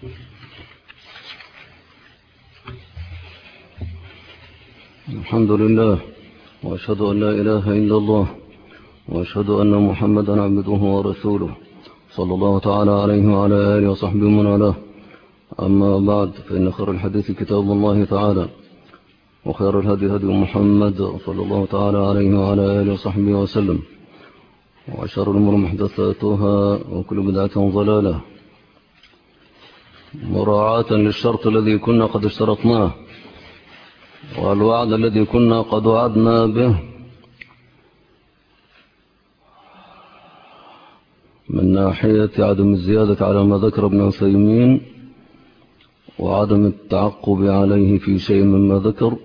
الحمد لله، وأشهد أن لا إله إلا الله، وأشهد أن محمدا عبده ورسوله صلى الله تعالى عليه وعلى آله وصحبه ومن والاه. أما بعد، فإن خير الحديث كتاب الله تعالى، وخير الهدي هدي محمد صلى الله تعالى عليه وعلى آله وصحبه وسلم، وشر الأمور محدثاتها، وكل بدعة ضلالة، مراعاة للشرط الذي كنا قد اشترطناه والوعد الذي كنا قد وعدنا به من ناحية عدم الزيادة على ما ذكر ابن عثيمين وعدم التعقب عليه في شيء مما ذكر،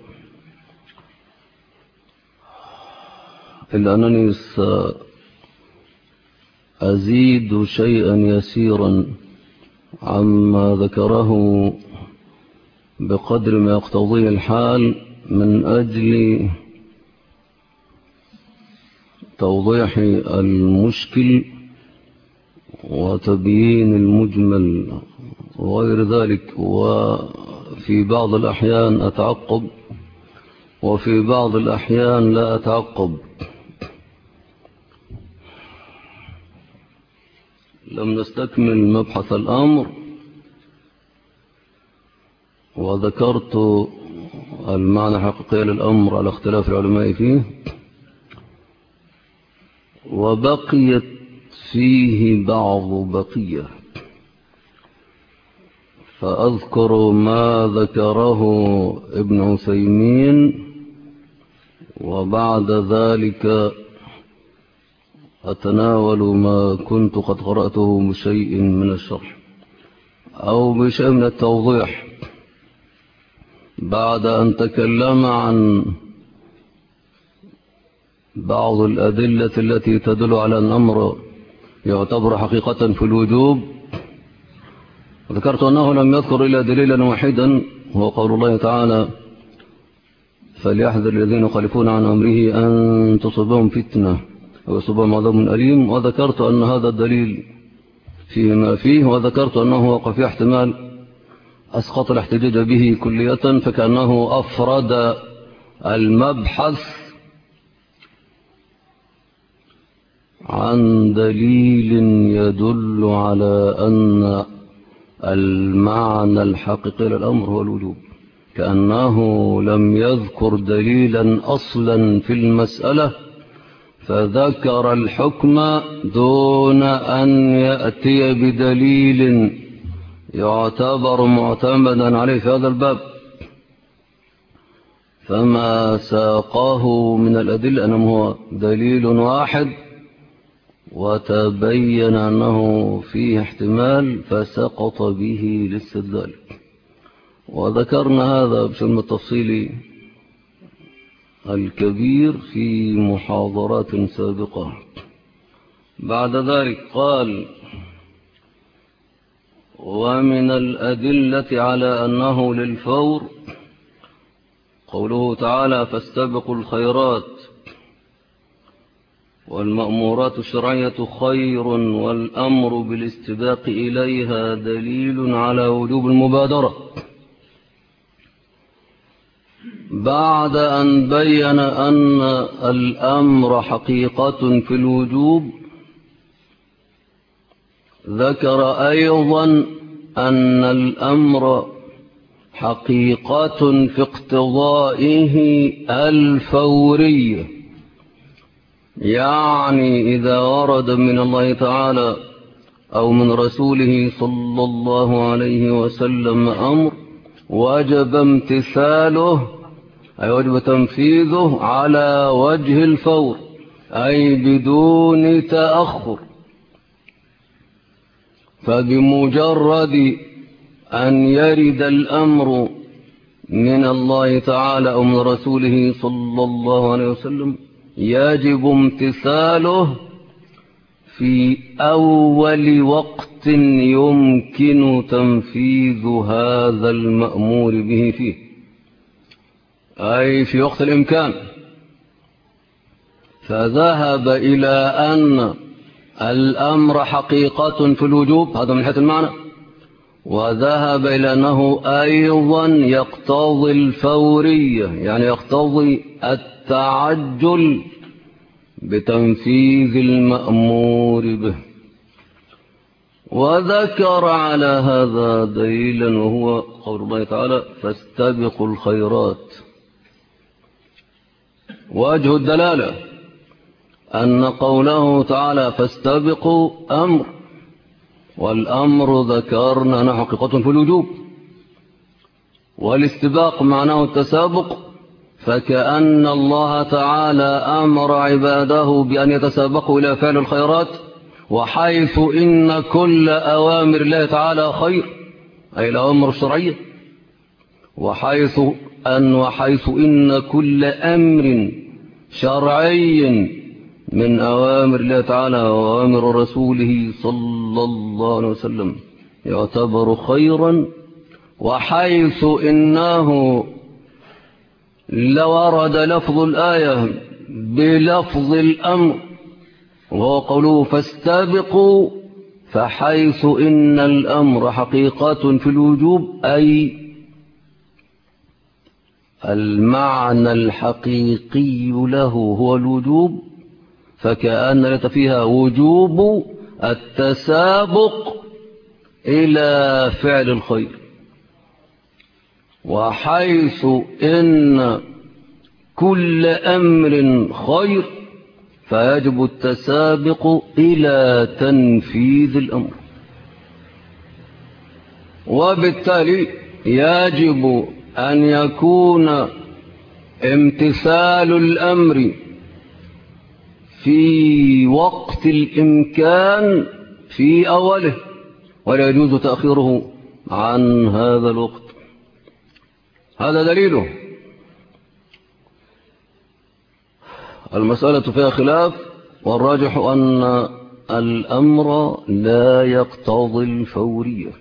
إلا أنني سأزيد شيئا يسيرا عما ذكره بقدر ما يقتضيه الحال من أجل توضيح المشكل وتبيين المجمل وغير ذلك. وفي بعض الأحيان أتعقب، وفي بعض الأحيان لا أتعقب. لم نستكمل مبحث الأمر، وذكرت المعنى الحقيقي للأمر على اختلاف العلماء فيه، وبقيت فيه بعض بقية، فأذكر ما ذكره ابن عثيمين، وبعد ذلك أتناول ما كنت قد قرأته بشيء من الشرح أو بشيء من التوضيح، بعد أن تكلم عن بعض الأدلة التي تدل على أن الأمر يعتبر حقيقة في الوجوب. ذكرت أنه لم يذكر إلا دليلا واحدا، هو قول الله تعالى: فليحذر الذين يخالفون عن أمره أن تصبهم فتنة أو يصبهم عذاب أليم. وذكرت أن هذا الدليل فيه ما فيه، وذكرت أنه وقع فيه احتمال أسقط الاحتجاج به كلية، فكأنه أفرد المبحث عن دليل يدل على أن المعنى الحقيقي للأمر هو الوجوب، كأنه لم يذكر دليلا أصلا في المسألة، فذكر الحكم دون أن يأتي بدليل يعتبر معتمدا عليه في هذا الباب. فما ساقه من الأدلة أنه هو دليل واحد، وتبين أنه فيه احتمال فسقط به الاستدلال. وذكرنا هذا بشكل التفصيل الكبير في محاضرات سابقة. بعد ذلك قال: ومن الأدلة على أنه للفور قوله تعالى: فاستبقوا الخيرات، والمأمورات الشرعية خير، والأمر بالاستباق إليها دليل على وجوب المبادرة. بعد أن بين أن الأمر حقيقة في الوجوب، ذكر أيضا أن الأمر حقيقة في اقتضائه الفورية، يعني إذا ورد من الله تعالى أو من رسوله صلى الله عليه وسلم أمر وجب امتثاله، أي وجب تنفيذه على وجه الفور، أي بدون تأخر. فبمجرد أن يرد الأمر من الله تعالى أو من رسوله صلى الله عليه وسلم يجب امتثاله في أول وقت يمكن تنفيذ هذا المأمور به فيه، أي في وقت الإمكان. فذهب إلى أن الأمر حقيقة في الوجوب، هذا من حيث المعنى، وذهب إلى أنه أيضا يقتضي الفورية، يعني يقتضي التعجل بتنفيذ المأمور به. وذكر على هذا دليلا وهو قول الله تعالى فاستبقوا الخيرات. وجه الدلالة أن قوله تعالى فاستبقوا أمر، والأمر ذكرنا أنه حقيقة في الوجوب، والاستباق معناه التسابق، فكأن الله تعالى أمر عباده بأن يتسابقوا إلى فعل الخيرات، وحيث إن كل أوامر الله تعالى خير أي الأوامر الشرعية، وحيث إن كل أمر شرعي من أوامر الله تعالى وأوامر رسوله صلى الله عليه وسلم يعتبر خيرا، وحيث إنه لورد لفظ الآية بلفظ الأمر وهو قوله فاستبقوا، فحيث إن الأمر حقيقة في الوجوب أي المعنى الحقيقي له هو الوجوب، فكأن لت فيها وجوب التسابق إلى فعل الخير. وحيث إن كل أمر خير فيجب التسابق إلى تنفيذ الأمر، وبالتالي يجب أن يكون امتثال الأمر في وقت الإمكان في أوله، ولا يجوز تأخيره عن هذا الوقت. هذا دليله. المسألة فيها خلاف، والراجح أن الأمر لا يقتضي الفورية.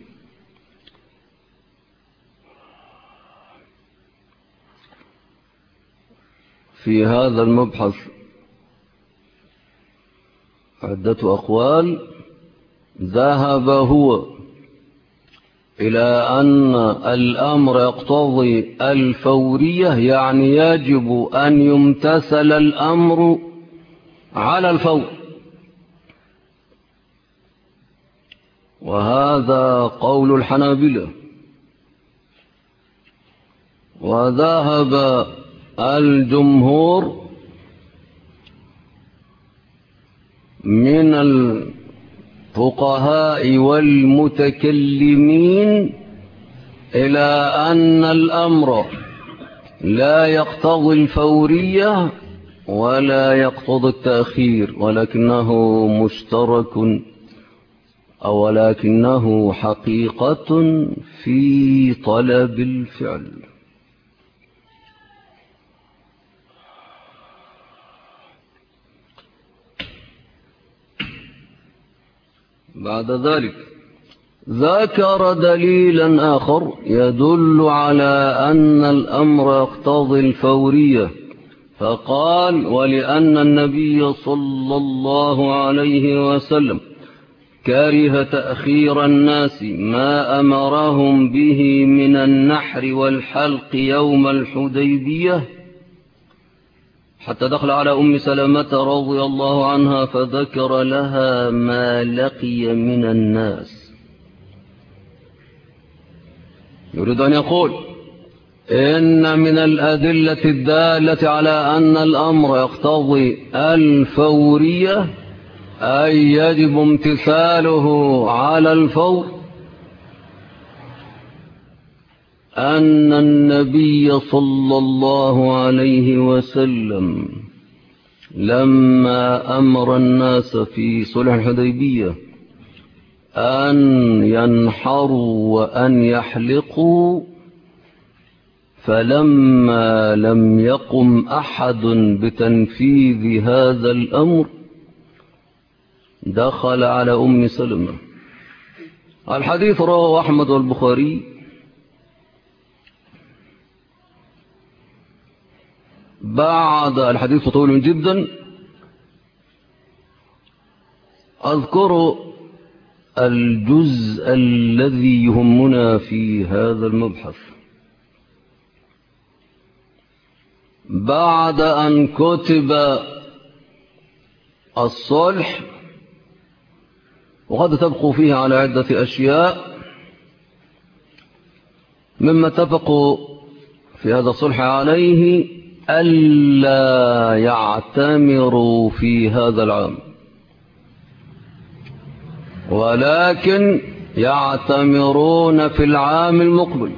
في هذا المبحث عدة أقوال. ذهب هو إلى أن الأمر يقتضي الفورية، يعني يجب أن يمتثل الأمر على الفور، وهذا قول الحنابلة. وذهب الجمهور من الفقهاء والمتكلمين إلى أن الأمر لا يقتضي الفورية ولا يقتضي التأخير، ولكنه مشترك أو ولكنه حقيقة في طلب الفعل. بعد ذلك ذكر دليلا آخر يدل على أن الأمر يقتضي الفورية، فقال ولأن النبي صلى الله عليه وسلم كره تأخير الناس ما أمرهم به من النحر والحلق يوم الحديبية، حتى دخل على أم سلمة رضي الله عنها فذكر لها ما لقي من الناس. يريد أن يقول إن من الأدلة الدالة على أن الأمر يقتضي الفورية أي يجب امتثاله على الفور أن النبي صلى الله عليه وسلم لما أمر الناس في صلح الحديبية أن ينحروا وأن يحلقوا، فلما لم يقم أحد بتنفيذ هذا الأمر دخل على أم سلمة. الحديث رواه أحمد والبخاري. بعد الحديث طويل جدا، أذكر الجزء الذي يهمنا في هذا المبحث. بعد أن كتب الصلح، وقد تبقوا فيه على عدة أشياء، مما اتفقوا في هذا الصلح عليه ألا يعتمروا في هذا العام، ولكن يعتمرون في العام المقبل.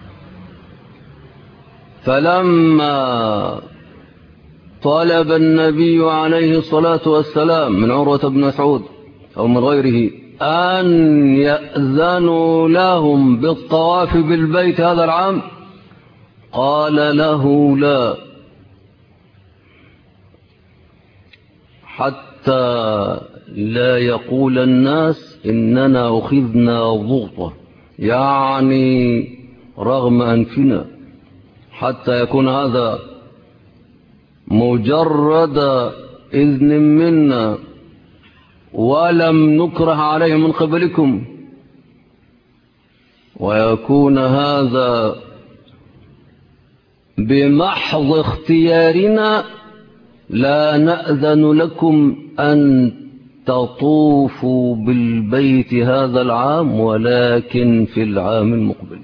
فلما طلب النبي عليه الصلاة والسلام من عروة بن مسعود أو من غيره أن يأذنوا لهم بالطواف بالبيت هذا العام، قال له لا، حتى لا يقول الناس إننا أخذنا ضغطة، يعني رغم أنفنا، حتى يكون هذا مجرد إذن منا ولم نكره عليه من قبلكم، ويكون هذا بمحض اختيارنا، لا نأذن لكم أن تطوفوا بالبيت هذا العام ولكن في العام المقبل.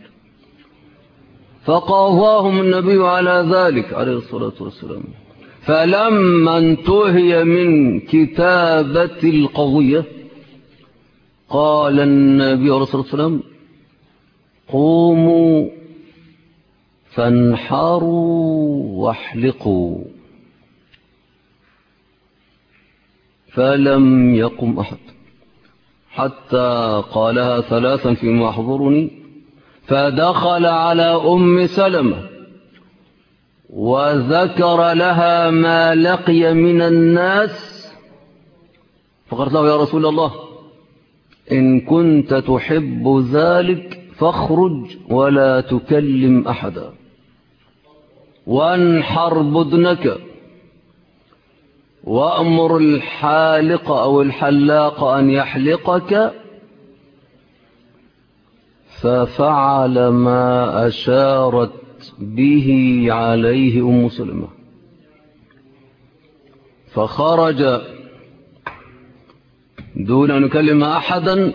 فقاضاهم النبي على ذلك عليه الصلاة والسلام. فلما انتهي من كتابة القضية قال النبي عليه الصلاة والسلام قوموا فانحروا واحلقوا، فلم يقم أحد حتى قالها ثلاثا فيما أحضرني. فدخل على أم سلمة وذكر لها ما لقي من الناس، فقالت له يا رسول الله إن كنت تحب ذلك فاخرج ولا تكلم أحدا، وانحر بدنك، وأمر الحالق أو الحلاق أن يحلقك. ففعل ما أشارت به عليه أم سلمة، فخرج دون أن يكلم أحدا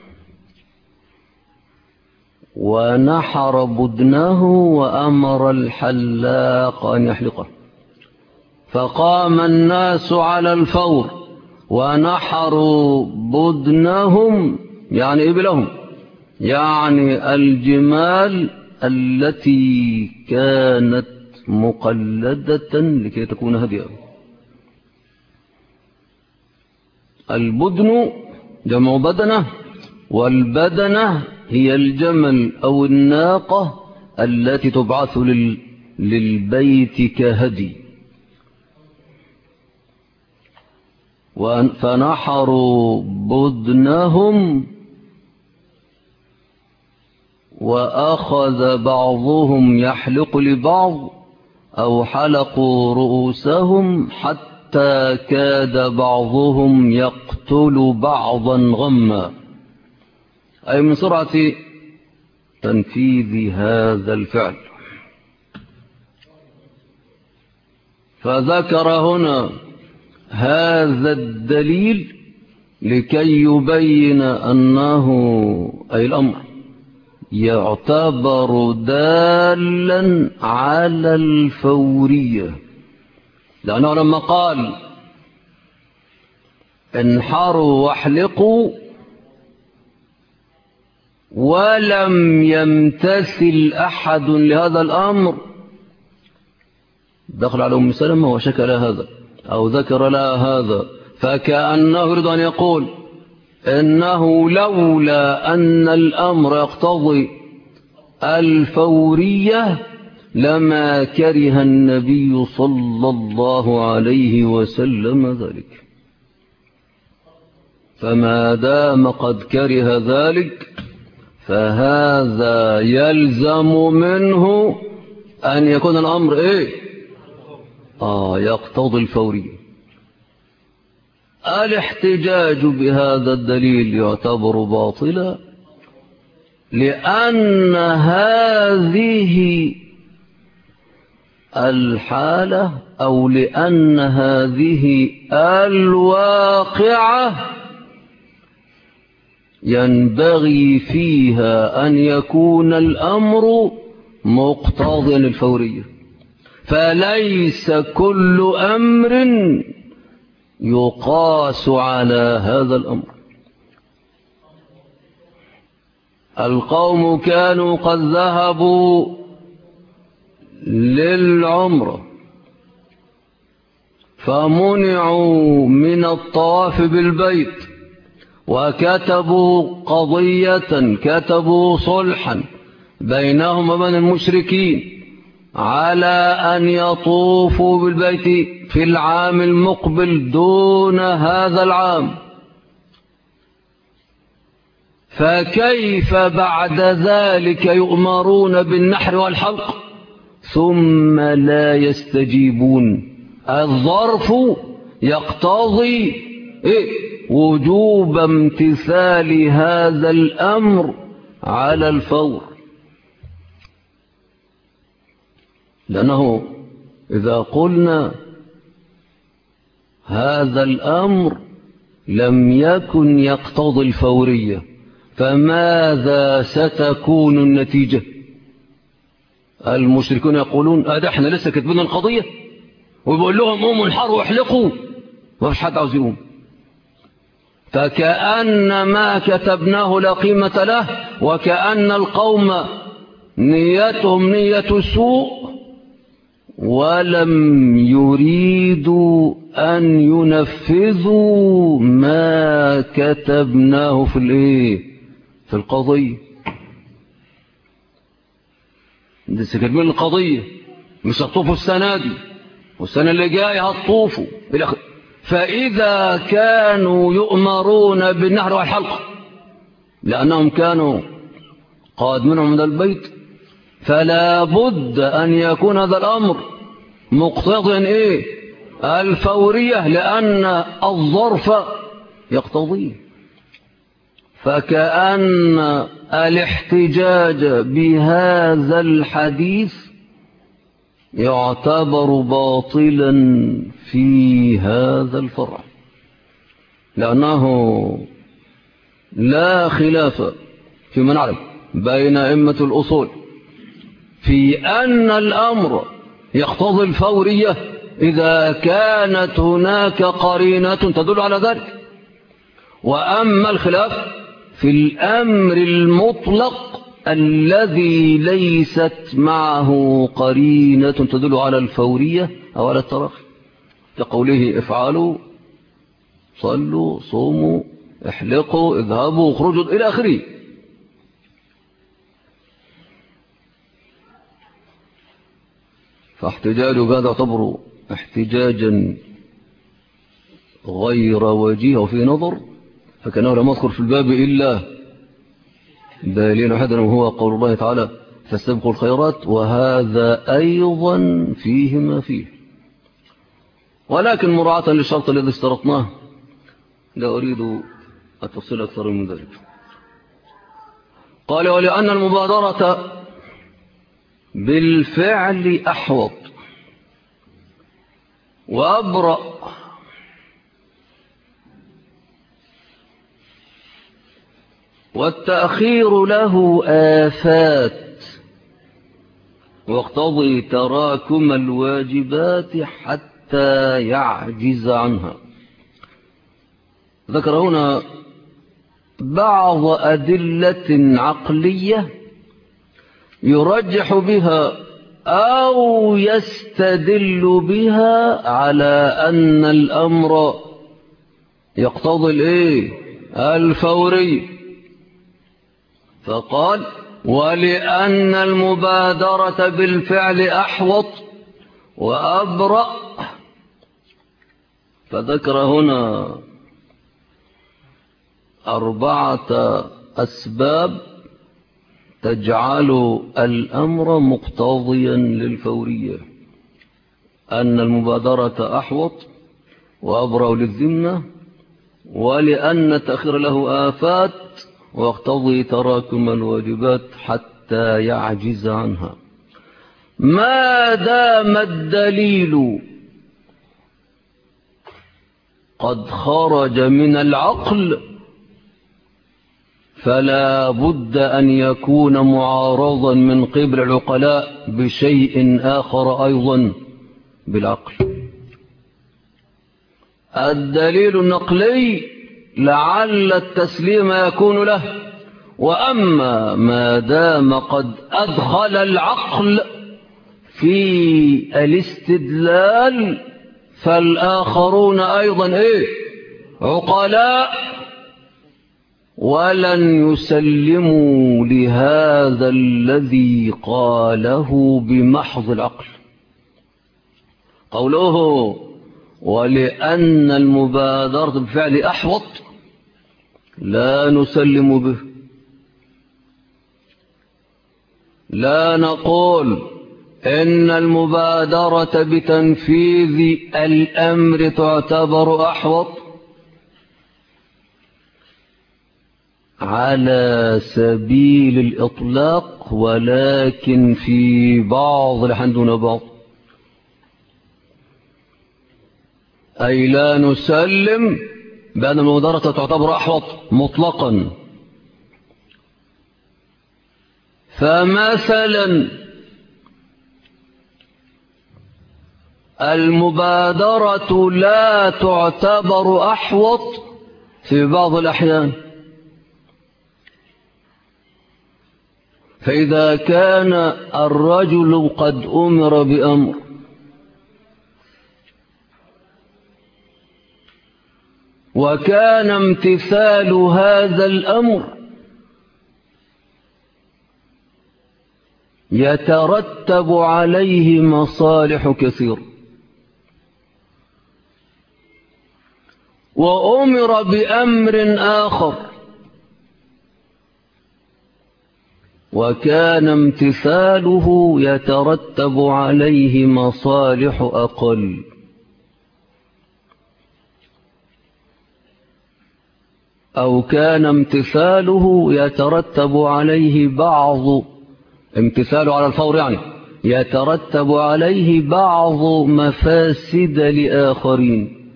ونحر بدنه وأمر الحلاق أن يحلقه. فقام الناس على الفور ونحروا بدنهم، يعني إبلهم، يعني الجمال التي كانت مقلدة لكي تكون هديا. البدن جمع بدنة، والبدنة هي الجمل أو الناقة التي تبعث للبيت كهدي. فنحروا بدنهم وأخذ بعضهم يحلق لبعض أو حلقوا رؤوسهم حتى كاد بعضهم يقتل بعضا غما، أي من سرعة تنفيذ هذا الفعل. فذكر هنا هذا الدليل لكي يبين أنه أي الأمر يعتبر دالا على الفورية، لأنه لما قال انحروا واحلقوا ولم يمتثل أحد لهذا الأمر، دخل على أم سلمة وشكى لها هذا أو ذكر لها هذا، فكأنه يريد أن يقول إنه لولا أن الأمر يقتضي الفورية لما كره النبي صلى الله عليه وسلم ذلك. فما دام قد كره ذلك فهذا يلزم منه أن يكون الأمر يقتضي الفورية. الاحتجاج بهذا الدليل يعتبر باطلا لأن هذه الحالة أو لأن هذه الواقعة ينبغي فيها أن يكون الأمر مقتضيا الفورية، فليس كل أمر يقاس على هذا الأمر. القوم كانوا قد ذهبوا للعمرة فمنعوا من الطواف بالبيت، وكتبوا قضية، كتبوا صلحا بينهم وبين المشركين على أن يطوفوا بالبيت في العام المقبل دون هذا العام. فكيف بعد ذلك يؤمرون بالنحر والحلق ثم لا يستجيبون؟ الظرف يقتضي وجوب امتثال هذا الأمر على الفور، لأنه إذا قلنا هذا الأمر لم يكن يقتضي الفورية فماذا ستكون النتيجة؟ المشركون يقولون احنا لسه كاتبين القضية ويقول لهم قوموا انحروا واحلقوا، ما فيش حد عاوز يقوم، فكأن ما كتبناه لا قيمة له، وكأن القوم نيتهم نية سوء ولم يريدوا أن ينفذوا ما كتبناه في القضية. لسه كاتبين القضية، مش هتطوفوا السنة دي والسنة اللي جاية هتطوفوا. فإذا كانوا يؤمرون بالنحر والحلق لأنهم كانوا قاد منهم من البيت، فلا بد أن يكون هذا الأمر مقتضيا الفورية، لأن الظرف يقتضيه. فكأن الاحتجاج بهذا الحديث يعتبر باطلا في هذا الفرع، لأنه لا خلاف فيما نعلم بين أئمة الأصول في أن الأمر يقتضي الفورية إذا كانت هناك قرينة تدل على ذلك، وأما الخلاف في الأمر المطلق الذي ليست معه قرينة تدل على الفورية أو على التراخي، كقوله افعلوا صلوا صوموا احلقوا اذهبوا اخرجوا إلى آخره. فاحتجاج هذا يعتبر احتجاجا غير وجيه وفي نظر، فكانه لم يذكر في الباب إلا دليل واحدا وهو قول الله تعالى فاستبقوا الخيرات، وهذا أيضا فيه ما فيه، ولكن مراعاة للشرط الذي اشترطناه لا أريد التفصيل أكثر من ذلك. قال ولأن المبادرة بالفعل أحوط وأبرأ والتأخير له آفات، واقتضي تراكم الواجبات حتى يعجز عنها. ذكر هنا بعض أدلة عقلية يرجح بها أو يستدل بها على أن الأمر يقتضي الفوري، فقال ولأن المبادرة بالفعل أحوط وأبرأ، فذكر هنا 4 أسباب تجعل الأمر مقتضيا للفورية: أن المبادرة أحوط وأبرأ للذمة، ولأن التأخير له آفات واقتضي تراكم الواجبات حتى يعجز عنها. ما دام الدليل قد خرج من العقل فلا بد أن يكون معارضا من قبل العقلاء بشيء آخر أيضا بالعقل. الدليل النقلي لعل التسليم يكون له، وأما ما دام قد أدخل العقل في الاستدلال فالآخرون أيضا عقلاء، ولن يسلموا لهذا الذي قاله بمحض العقل. قوله ولأن المبادرة بالفعل أحوط لا نسلم به، لا نقول إن المبادرة بتنفيذ الأمر تعتبر أحوط على سبيل الإطلاق، ولكن في بعض الأحيان دون بعض، أي لا نسلم بأن المبادرة تعتبر أحوط مطلقا. فمثلا المبادرة لا تعتبر أحوط في بعض الأحيان، فإذا كان الرجل قد أمر بأمر وكان امتثال هذا الأمر يترتب عليه مصالح كثيرة، وأمر بأمر آخر وكان امتثاله يترتب عليه مصالح أقل، أو كان امتثاله يترتب عليه بعض امتثاله على الفور، يعني يترتب عليه بعض مفاسد لآخرين.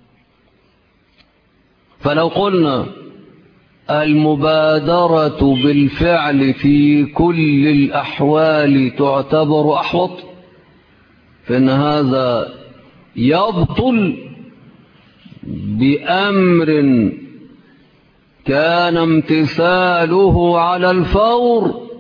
فلو قلنا المبادرة بالفعل في كل الأحوال تعتبر أحوط، فإن هذا يبطل بأمر كان امتثاله على الفور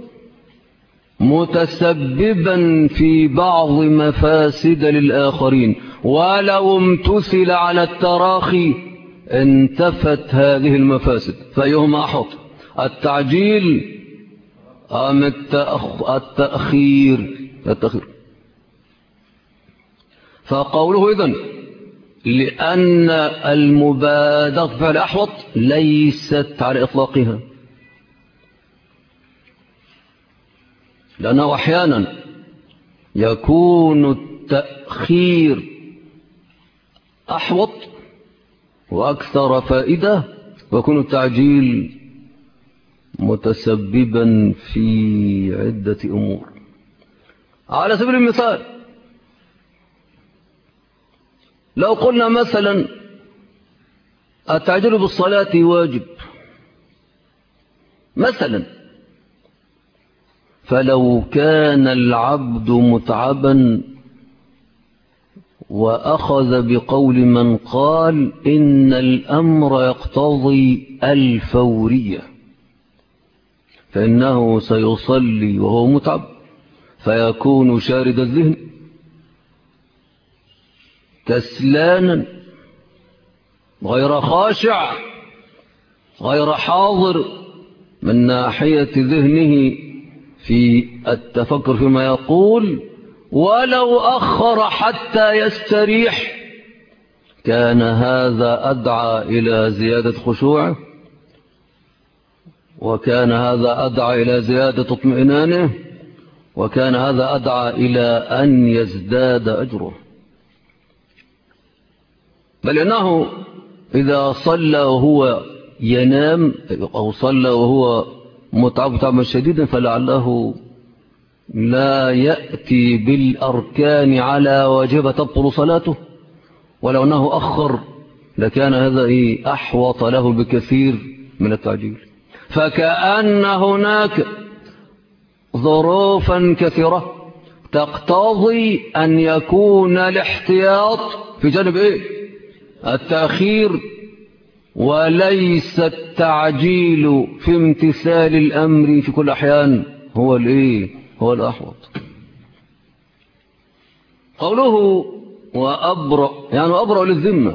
متسببا في بعض مفاسد للآخرين، ولو امتثل على التراخي انتفت هذه المفاسد. فأيهما أحوط، التعجيل أم التأخير؟ فقوله إذن لأن المبادرة فعل أحوط ليست على إطلاقها، لأنه أحيانا يكون التأخير أحوط وأكثر فائدة، ويكون التعجيل متسببا في عدة أمور. على سبيل المثال لو قلنا مثلا التعجيل بالصلاة واجب مثلا، فلو كان العبد متعبا وأخذ بقول من قال إن الأمر يقتضي الفورية، فإنه سيصلي وهو متعب فيكون شارد الذهن كسلانا غير خاشع غير حاضر من ناحية ذهنه في التفكر فيما يقول، ولو أخر حتى يستريح كان هذا أدعى إلى زيادة خشوعه، وكان هذا أدعى إلى زيادة اطمئنانه، وكان هذا أدعى إلى أن يزداد أجره. بل إنه إذا صلى وهو ينام أو صلى وهو متعب تعبا شديدا فلعله لا يأتي بالأركان على واجب تبطل صلاته، ولو أنه أخر لكان هذا أحوط له بكثير من التعجيل. فكأن هناك ظروفا كثيرة تقتضي أن يكون الاحتياط في جانب التأخير وليس التعجيل في امتثال الأمر في كل أحيان هو الأحوط. قوله وأبرأ يعني أبرأ للذمة،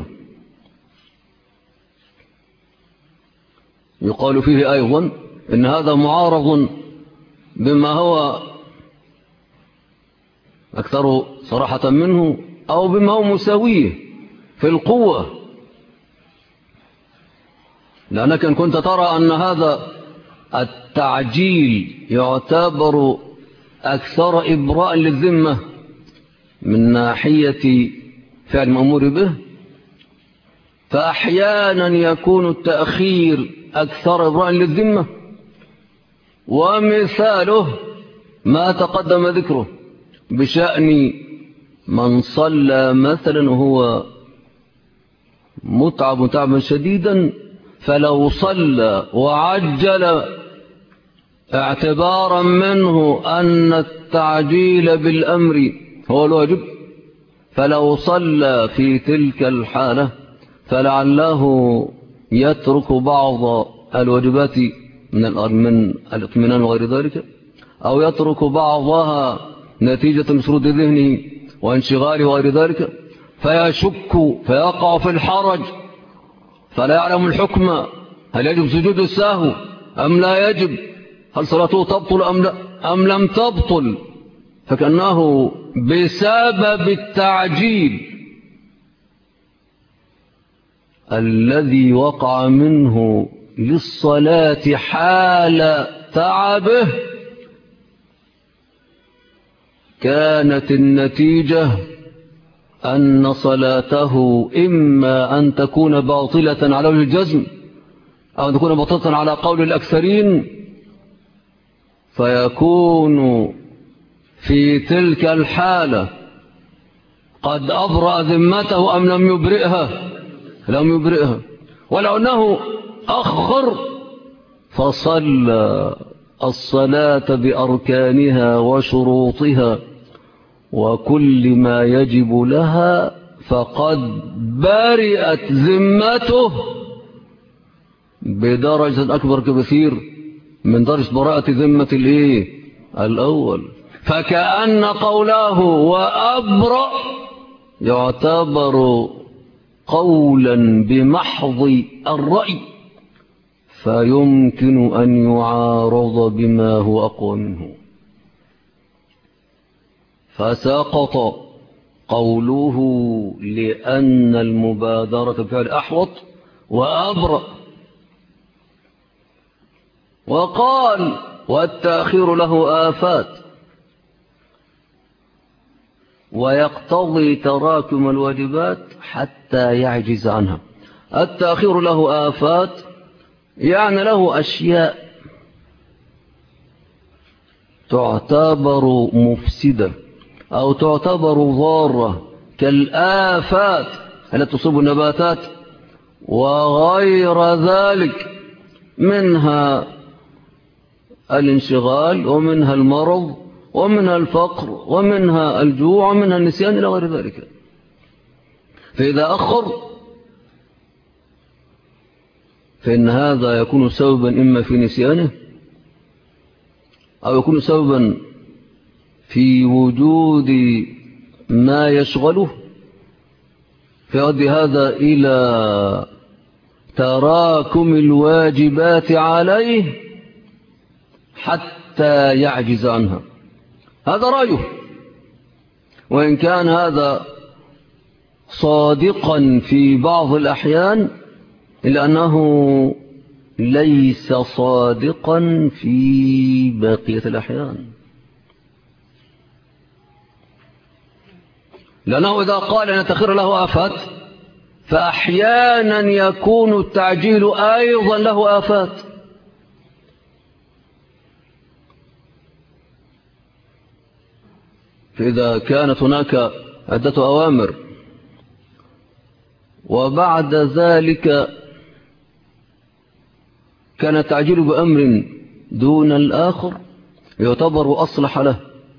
يقال فيه أيضا إن هذا معارض بما هو أكثر صراحة منه أو بما هو مساويه في القوة، لأنك إن كنت ترى أن هذا التعجيل يعتبر أكثر إبراء للذمة من ناحية فعل مأمور به، فأحيانا يكون التأخير أكثر إبراء للذمة، ومثاله ما تقدم ذكره بشأن من صلى مثلا وهو متعب تعبا شديدا، فلو صلى وعجل اعتبارا منه أن التعجيل بالأمر هو الواجب، فلو صلى في تلك الحالة فلعله يترك بعض الواجبات من الاطمئنان وغير ذلك، أو يترك بعضها نتيجة من شرود ذهنه وانشغاله وغير ذلك، فيشك فيقع في الحرج فلا يعلم الحكم، هل يجب سجود السهو أم لا يجب، هل صلاته تبطل أم لم تبطل، فكأنه بسبب التعجيل الذي وقع منه للصلاة حال تعبه كانت النتيجة أن صلاته إما أن تكون باطلة على وجه الجزم أو أن تكون باطلة على قول الأكثرين، فيكون في تلك الحالة قد أبرأ ذمته أم لم يبرئها. ولو أنه أخر فصلى الصلاة بأركانها وشروطها وكل ما يجب لها فقد برئت ذمته بدرجة أكبر كبير من درجة براءة ذمة الأول. فكأن قوله وأبرأ يعتبر قولا بمحض الرأي، فيمكن أن يعارض بما هو أقوى منه، فسقط قوله لأن المبادرة بفعل أحوط وأبرأ. وقال والتأخير له آفات ويقتضي تراكم الواجبات حتى يعجز عنها. التأخير له آفات يعني له أشياء تعتبر مفسدة أو تعتبر ضارة كالآفات التي تصيب النباتات وغير ذلك، منها الانشغال ومنها المرض ومنها الفقر ومنها الجوع ومنها النسيان إلى غير ذلك. فإذا أخر فإن هذا يكون سببا إما في نسيانه أو يكون سببا في وجود ما يشغله، فيؤدي هذا إلى تراكم الواجبات عليه حتى يعجز عنها. هذا رأيه، وإن كان هذا صادقا في بعض الأحيان إلا أنه ليس صادقا في بقية الأحيان، لأنه إذا قال أن التأخير له آفات فأحيانا يكون التعجيل أيضا له آفات. فإذا كانت هناك عدة أوامر وبعد ذلك كان التعجيل بأمر دون الآخر يعتبر أصلح له،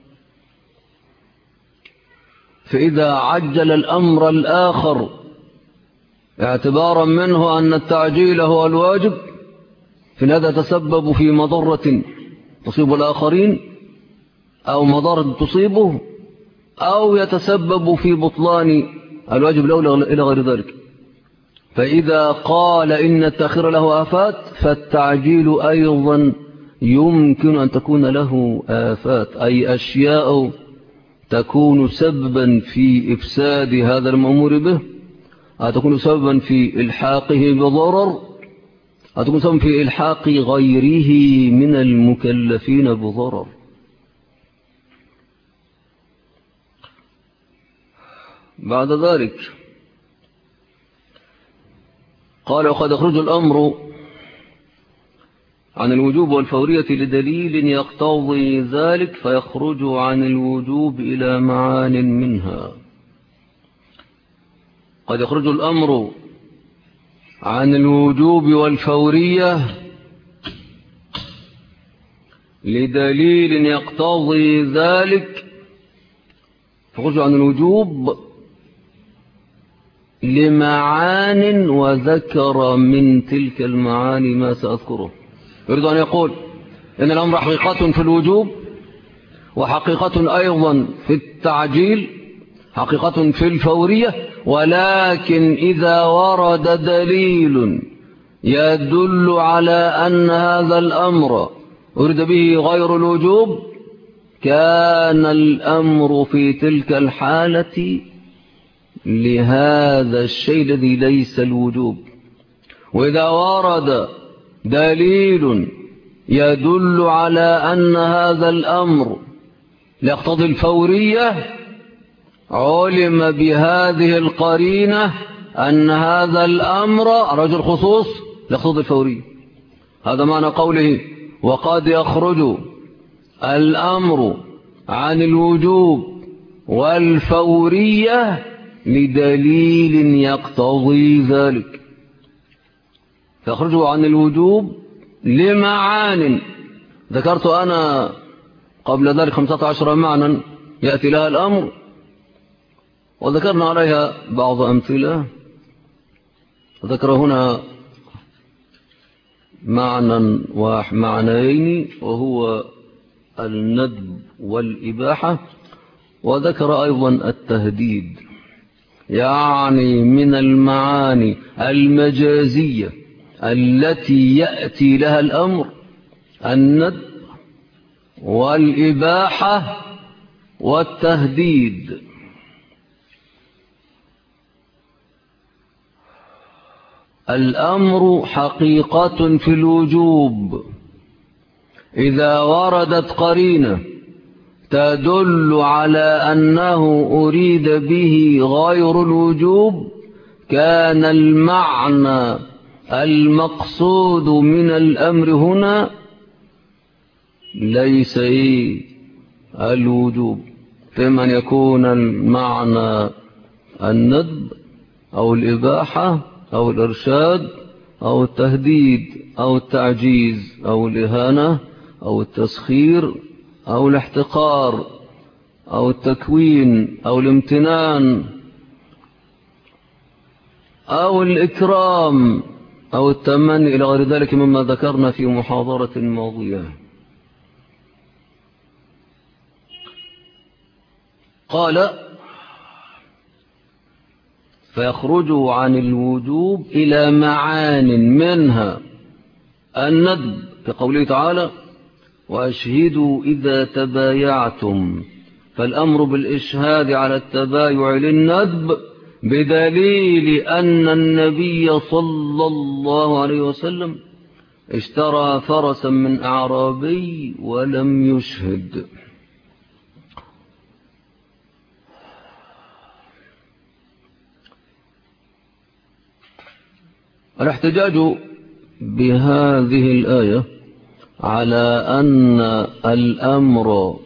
فإذا عجل الأمر الآخر اعتبارا منه أن التعجيل هو الواجب، فهذا يتسبب في مضرة تصيب الآخرين أو مضرة تصيبه، أو يتسبب في بطلان الواجب الأولى إلى غير ذلك. فإذا قال إن التأخير له آفات، فالتعجيل أيضا يمكن أن تكون له آفات، أي أشياء تكون سببا في إفساد هذا المأمور به، تكون سببا في إلحاقه بضرر، تكون سببا في إلحاق غيره من المكلفين بضرر. بعد ذلك قال: وقد يخرج الأمر عن الوجوب والفورية لدليل يقتضي ذلك، فيخرج عن الوجوب إلى معان منها. قد يخرج الأمر عن الوجوب والفورية لدليل يقتضي ذلك، فيخرج عن الوجوب لمعان، وذكر من تلك المعاني ما سأذكره. يريد أن يقول إن الأمر حقيقة في الوجوب، وحقيقة أيضا في التعجيل، حقيقة في الفورية، ولكن إذا ورد دليل يدل على أن هذا الأمر أريد به غير الوجوب، كان الأمر في تلك الحالة لهذا الشيء الذي ليس الوجوب. وإذا ورد دليل يدل على أن هذا الأمر يقتضي الفورية، علم بهذه القرينة أن هذا الأمر رجل خصوص يقتضي الفورية. هذا معنى قوله: وقد يخرج الأمر عن الوجوب والفورية لدليل يقتضي ذلك. فيخرج عن الوجوب لمعان ذكرت أنا قبل ذلك 15 معنى يأتي لها الأمر، وذكرنا عليها بعض أمثلة. ذكر هنا معنى ومعنيين، وهو الندب والإباحة، وذكر أيضا التهديد، يعني من المعاني المجازية التي يأتي لها الأمر الندب والإباحة والتهديد. الأمر حقيقة في الوجوب إذا وردت قرينة تدل على أنه أريد به غير الوجوب، كان المعنى المقصود من الأمر هنا ليس الوجوب، فإما أن يكون المعنى الندب أو الإباحة أو الإرشاد أو التهديد أو التعجيز أو الإهانة أو التسخير أو الاحتقار أو التكوين أو الامتنان أو الإكرام أو التمني إلى غير ذلك مما ذكرنا في محاضرة ماضية. قال: فيخرج عن الوجوب إلى معان منها الندب كقوله تعالى: وأشهدوا إذا تبايعتم، فالأمر بالإشهاد على التبايع للندب بدليل أن النبي صلى الله عليه وسلم اشترى فرسا من أعرابي ولم يشهد. الاحتجاج بهذه الآية على أن الأمر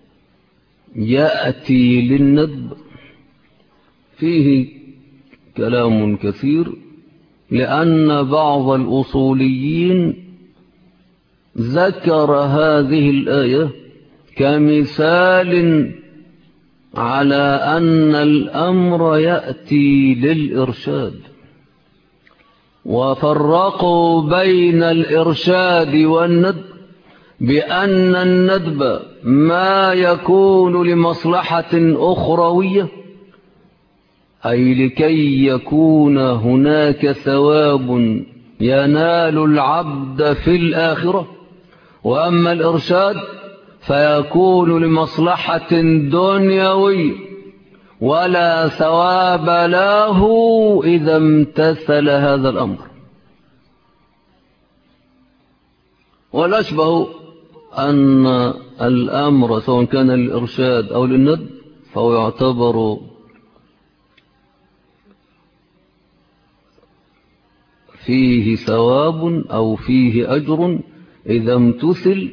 يأتي للندب فيه كلام كثير، لأن بعض الأصوليين ذكر هذه الآية كمثال على أن الأمر يأتي للإرشاد، وفرقوا بين الإرشاد والندب بأن الندب ما يكون لمصلحة أخروية، أي لكي يكون هناك ثواب ينال العبد في الآخرة، وأما الإرشاد فيكون لمصلحة دنيوية ولا ثواب له إذا امتثل هذا الأمر. والأشبه أن الأمر سواء كان للإرشاد أو للندب فهو يعتبر فيه ثواب أو فيه أجر إذا امتثل.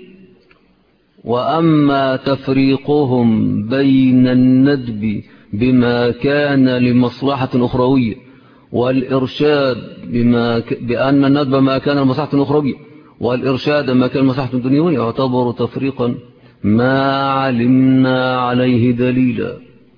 وأما تفريقهم بين الندب بما كان لمصلحة أخروية والإرشاد بأن الندب ما كان لمصلحة أخروية والإرشاد ما كان لمصلحة دنيوية يعتبر تفريقا ما علمنا عليه دليلا.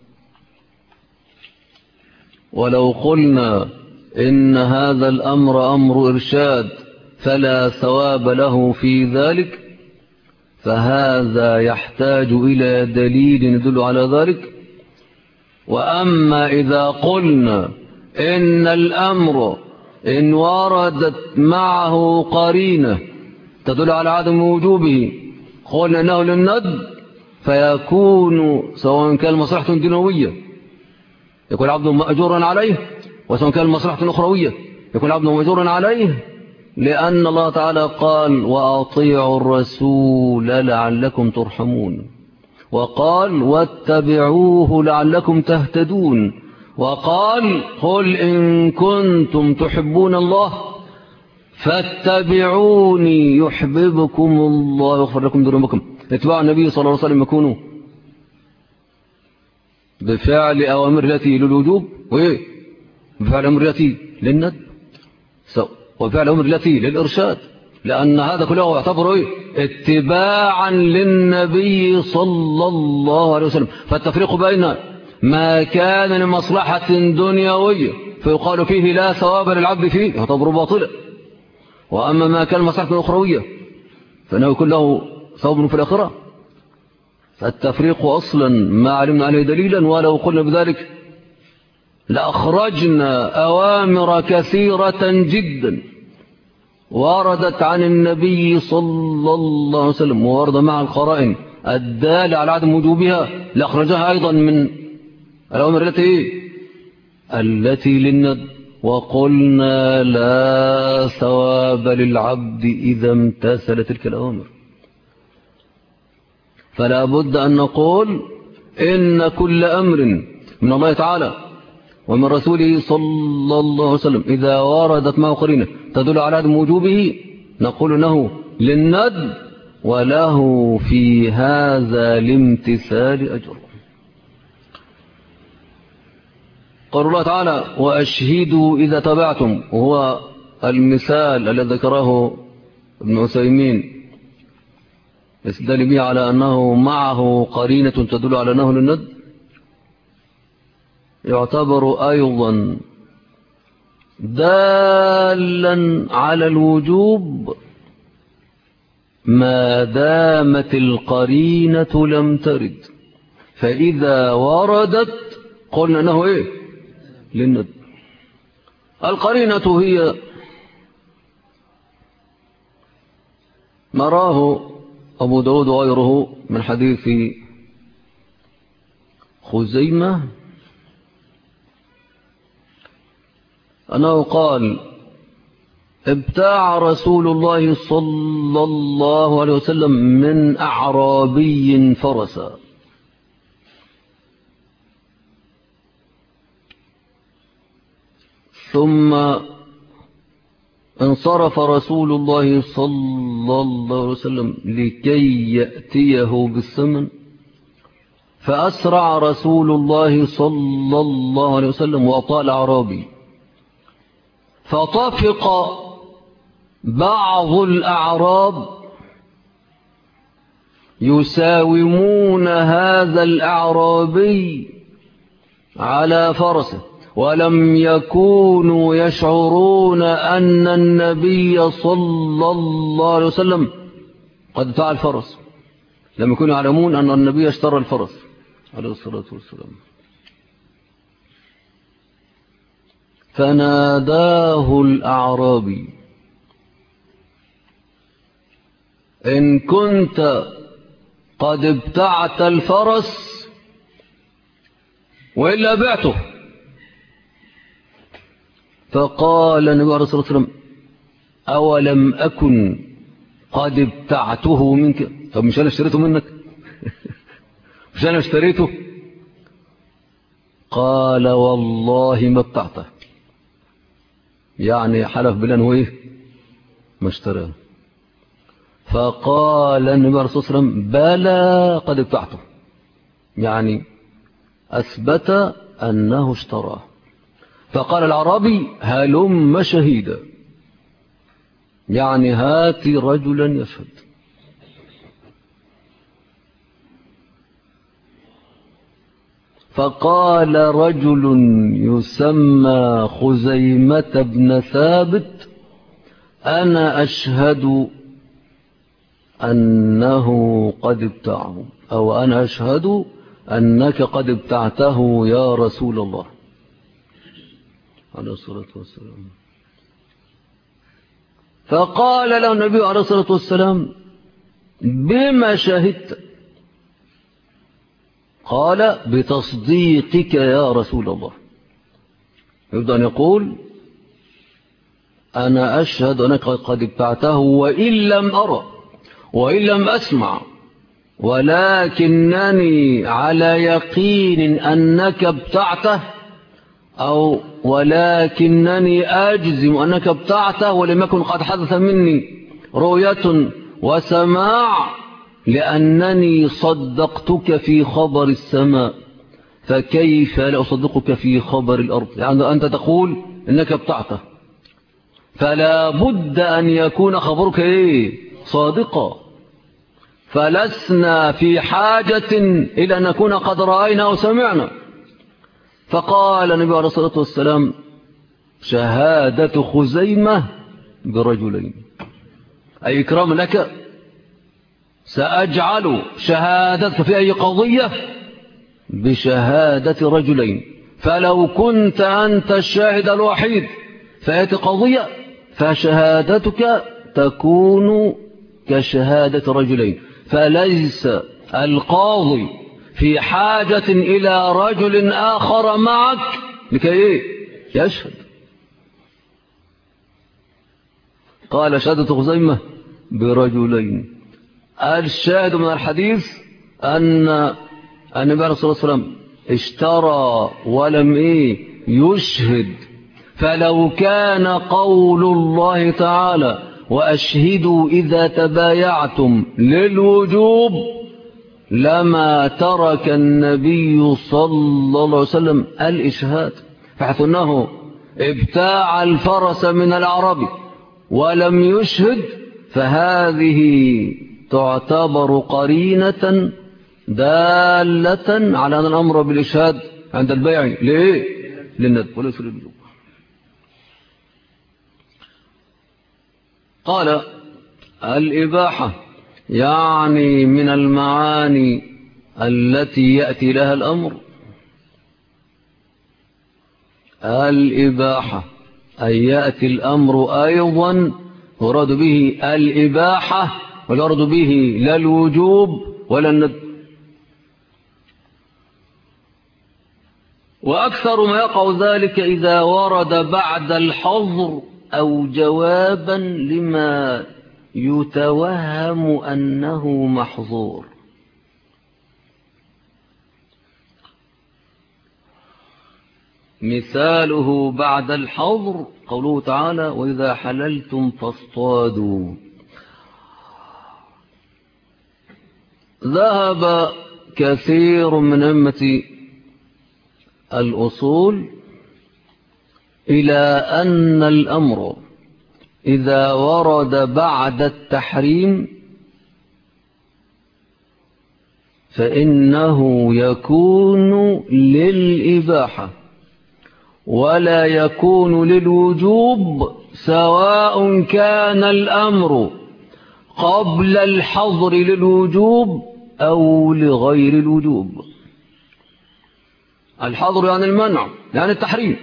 ولو قلنا إن هذا الأمر أمر إرشاد فلا ثواب له في ذلك، فهذا يحتاج إلى دليل يدل على ذلك. وأما إذا قلنا إن الأمر إن وردت معه قرينة تدل على عدم وجوبه قلنا أنه للندب، فيكون سواء كان مصلحة دنيوية يكون العبد مأجورا عليه، وسواء كان مصلحة أخروية يكون العبد مأجورا عليه، لأن الله تعالى قال وأطيعوا الرسول لعلكم ترحمون، وقال واتبعوه لعلكم تهتدون، وقال قل إن كنتم تحبون الله فاتبعوني يحببكم الله ويغفر لكم ذنوبكم. اتباع النبي صلى الله عليه وسلم يكونوا بفعل أوامر التي للوجوب وبفعل أمر التي للندب وبفعل أمر التي للإرشاد، لأن هذا كله يعتبر اتباعا للنبي صلى الله عليه وسلم. فالتفريق بين ما كان لمصلحة دنيوية فيقال فيه لا ثواب للعبد فيه يعتبر باطلا، وأما ما كان لمصلحة أخروية فإنه يكون له ثواب في الآخرة. فالتفريق أصلا ما علمنا عليه دليلا، ولو قلنا بذلك لأخرجنا أوامر كثيرة جدا وردت عن النبي صلى الله عليه وسلم وورد مع القرائن الدالة على عدم وجوبها، لأخرجها أيضا من الأوامر التي للندب، وقلنا لا ثواب للعبد إذا امتثل تلك الأوامر. فلا بد أن نقول إن كل أمر من الله تعالى ومن رسوله صلى الله عليه وسلم إذا وردت معه قرينة تدل على عدم وجوبه نقول له للندب وله في هذا الامتثال أجر. قال الله تعالى وأشهدوا إذا تبعتم، وهو المثال الذي ذكره ابن عثيمين يستدل به على أنه معه قرينة تدل على أنه للندب، يعتبر أيضا دالا على الوجوب ما دامت القرينة لم ترد، فإذا وردت قلنا أنه للندب. القرينة هي مراه أبو داود وغيره من حديث خزيمة أنه قال ابتاع رسول الله صلى الله عليه وسلم من أعرابي فرسا، ثم انصرف رسول الله صلى الله عليه وسلم لكي يأتيه بالثمن، فأسرع رسول الله صلى الله عليه وسلم وطال أعرابي، فطفق بعض الأعراب يساومون هذا الأعرابي على فرسه، ولم يكونوا يشعرون أن النبي صلى الله عليه وسلم قد ابتاع الفرس، لم يكونوا يعلمون أن النبي اشترى الفرس عليه الصلاة والسلام. فناداه الأعرابي: إن كنت قد ابتعت الفرس وإلا بعته. فقال النبي عليه الصلاة والسلام: أولم أكن قد ابتعته منك؟ طب مش أنا اشتريته منك؟ مش أنا اشتريته؟ قال: والله ما ابتعته، يعني حلف بالله أنه إيه؟ ما اشتراه. فقال النبي عليه الصلاة والسلام: بلى قد ابتعته، يعني أثبت أنه اشتراه. فقال العربي: هلم شهيدا، يعني هات رجلا يشهد. فقال رجل يسمى خزيمة بن ثابت: أنا أشهد أنه قد ابتاعه، أو أنا أشهد أنك قد ابتعته يا رسول الله عليه الصلاة والسلام. فقال له النبي عليه الصلاة والسلام: بما شهدت؟ قال: بتصديقك يا رسول الله. يبدأ أن يقول: أنا أشهد أنك قد ابتعته وإن لم أرى وإن لم أسمع، ولكنني على يقين أنك ابتعته، أو ولكنني أجزم أنك ابتعته ولم يكن قد حدث مني رؤية وسماع، لأنني صدقتك في خبر السماء، فكيف لا أصدقك في خبر الأرض؟ يعني أنت تقول إنك ابتعته، فلا بد أن يكون خبرك إيه؟ صادقا، فلسنا في حاجة إلى أن نكون قد رأينا أو سمعنا. فقال النبي عليه الصلاة والسلام: شهادة خزيمة برجلين، أي إكرام لك سأجعل شهادتك في أي قضية بشهادة رجلين، فلو كنت أنت الشاهد الوحيد في أي قضية فشهادتك تكون كشهادة رجلين، فليس القاضي في حاجة إلى رجل آخر معك لكي يشهد. قال: شهادة خزيمة برجلين. الشاهد من الحديث أن النبي عليه الصلاة والسلام اشترى ولم يشهد، فلو كان قول الله تعالى: وأشهدوا إذا تبايعتم للوجوب، لما ترك النبي صلى الله عليه وسلم الإشهاد، فحيث أنه ابتاع الفرس من العرب ولم يشهد، فهذه تعتبر قرينة دالة على أن الأمر بالإشهاد عند البيع ليه؟ للندب وليس للوجوب. قال: الإباحة يعني من المعاني التي يأتي لها الأمر، الإباحة أي يأتي الأمر أيضا يراد به الإباحة ويراد به لا الوجوب ولا الندب. وأكثر ما يقع ذلك إذا ورد بعد الحظر أو جوابا لما يتوهم أنه محظور. مثاله بعد الحظر قوله تعالى وإذا حللتم فاصطادوا. ذهب كثير من أئمة الأصول إلى أن الأمر إذا ورد بعد التحريم فإنه يكون للإباحة ولا يكون للوجوب، سواء كان الأمر قبل الحظر للوجوب أو لغير الوجوب. الحظر يعني المنع، يعني التحريم.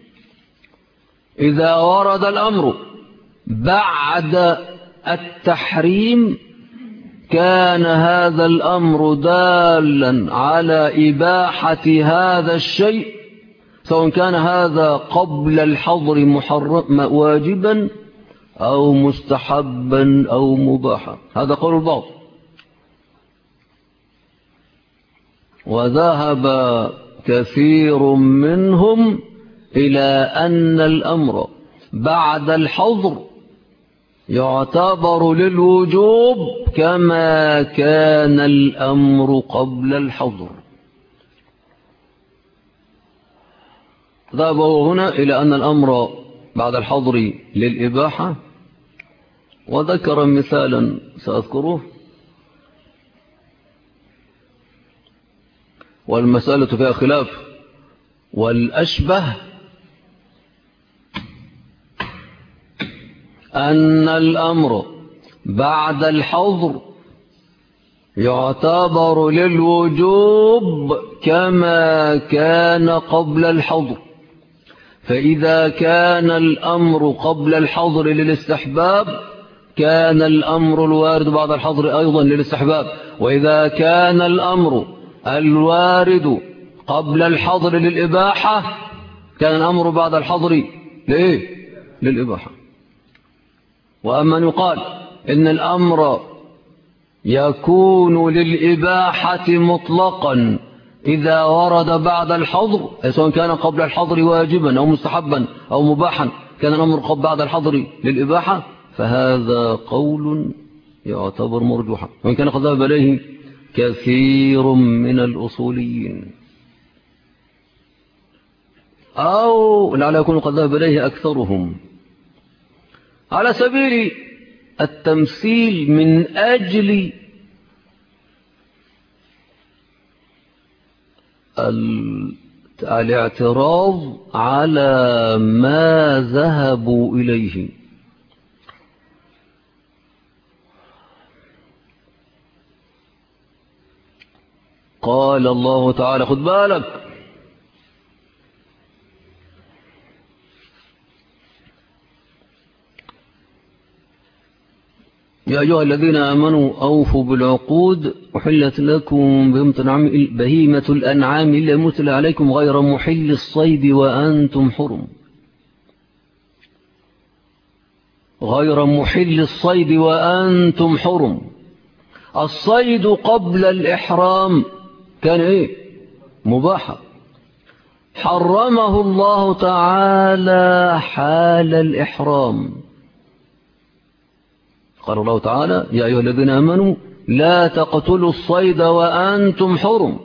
إذا ورد الأمر بعد التحريم كان هذا الأمر دالا على إباحة هذا الشيء، سواء كان هذا قبل الحظر واجبا أو مستحبا أو مباحا. هذا قول البعض. وذهب كثير منهم إلى أن الأمر بعد الحظر يعتبر للوجوب كما كان الأمر قبل الحظر. ذهبوا هنا إلى أن الأمر بعد الحظر للإباحة، وذكر مثالا سأذكره، والمسألة فيها خلاف، والأشبه أن الأمر بعد الحظر يعتبر للوجوب كما كان قبل الحظر. فإذا كان الأمر قبل الحظر للاستحباب كان الأمر الوارد بعد الحظر أيضا للاستحباب، وإذا كان الأمر الوارد قبل الحظر للإباحة كان الأمر بعد الحظر للإباحة. وأما يقال إن الأمر يكون للإباحة مطلقا إذا ورد بعد الحظر، سواء كان قبل الحظر واجبا أو مستحبا أو مباحا كان الأمر قبل بعد الحظر للإباحة، فهذا قول يعتبر مرجوحا، وإن كان قد ذهب إليه كثير من الأصوليين، أو لعل يكون قد ذهب إليه أكثرهم. على سبيل التمثيل من أجل الاعتراض على ما ذهبوا إليه، قال الله تعالى، خد بالك، يا أيها الذين آمنوا أوفوا بالعقود أحلت لكم بهيمة الأنعام إلا ما يتلى عليكم غير محل الصيد وأنتم حرم. غير محل الصيد وأنتم حرم. الصيد قبل الإحرام كان مباحا، حرمه الله تعالى حال الإحرام. قال الله تعالى يا أيها الذين آمنوا لا تقتلوا الصيد وأنتم حرم.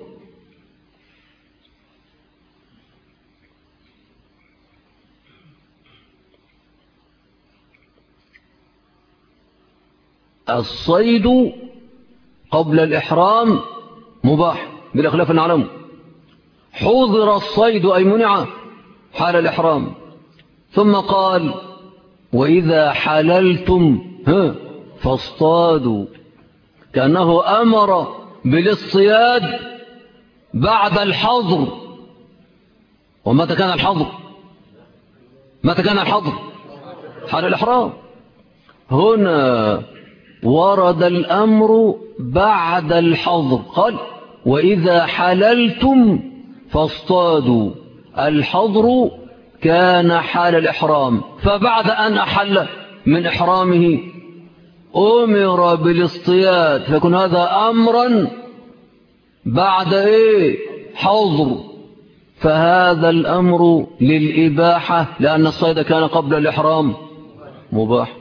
الصيد قبل الإحرام مباح بلا خلاف نعلمه. حظر الصيد أي منع حال الإحرام. ثم قال وإذا حللتم فاصطادوا، كأنه أمر بالاصطياد بعد الحظر. ومتى كان الحظر؟ متى كان الحظر؟ حال الإحرام. هنا ورد الأمر بعد الحظر، قال وإذا حللتم فاصطادوا. الحظر كان حال الإحرام، فبعد أن أحل من إحرامه أمر بالاصطياد، فيكون هذا أمرا بعد حظر. فهذا الأمر للإباحة لأن الصيد كان قبل الإحرام مباح.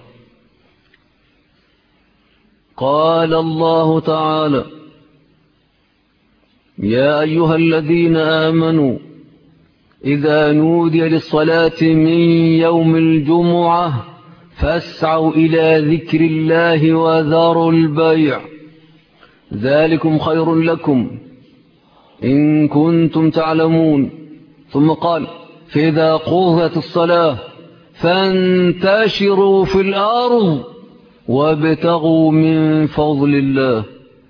قال الله تعالى: يا أيها الذين آمنوا إذا نودي للصلاة من يوم الجمعة فاسعوا إلى ذكر الله وذروا البيع ذلكم خير لكم إن كنتم تعلمون. ثم قال: فإذا قضيت الصلاة فانتشروا في الأرض وابتغوا من فضل الله.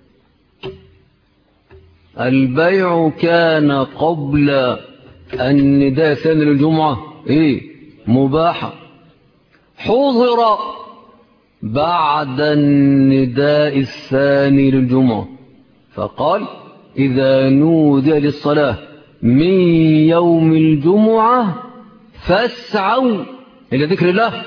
البيع كان قبل النداء الثاني للجمعة مباحة، حظر بعد النداء الثاني للجمعة، فقال: إذا نودي للصلاة من يوم الجمعة فاسعوا إلى ذكر الله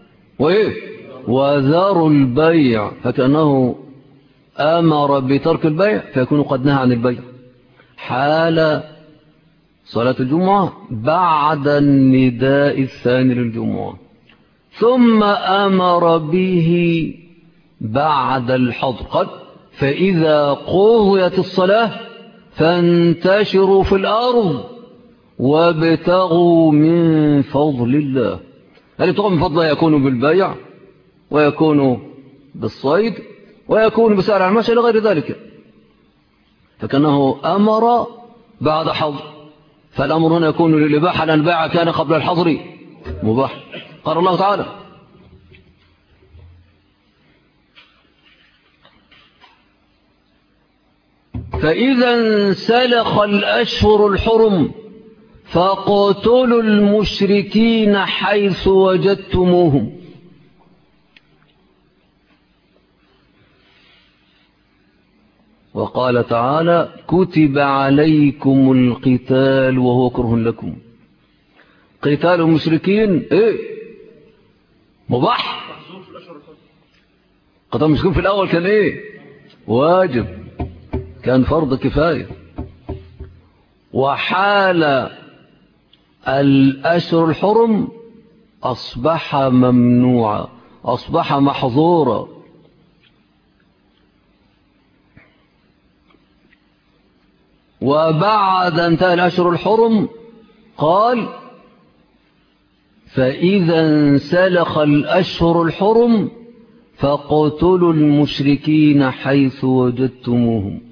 وذروا البيع، فكأنه أمر بترك البيع فيكون قد نهى عن البيع حال صلاة الجمعة بعد النداء الثاني للجمعة، ثم أمر به بعد الحظر. قال: فإذا قضيت الصلاة فانتشروا في الأرض وابتغوا من فضل الله. الابتغاء من فضله يكون بالبيع ويكون بالصيد ويكون بسائر المشي لغير ذلك، فكأنه أمر بعد حظر، فالأمر هنا يكون للإباحة لأن البيع كان قبل الحظر مباح. قال الله تعالى: فإذا انسلخ الأشهر الحرم فاقتلوا المشركين حيث وجدتموهم. وقال تعالى: كتب عليكم القتال وهو كره لكم. قتال المشركين مباح. قتال المشركين في الأول كان واجب، كان فرض كفاية، وحال الأشهر الحرم أصبح ممنوعا، أصبح محظورا. وبعد انتهى الأشهر الحرم قال: فإذا انسلخ الأشهر الحرم فاقتلوا المشركين حيث وجدتموهم.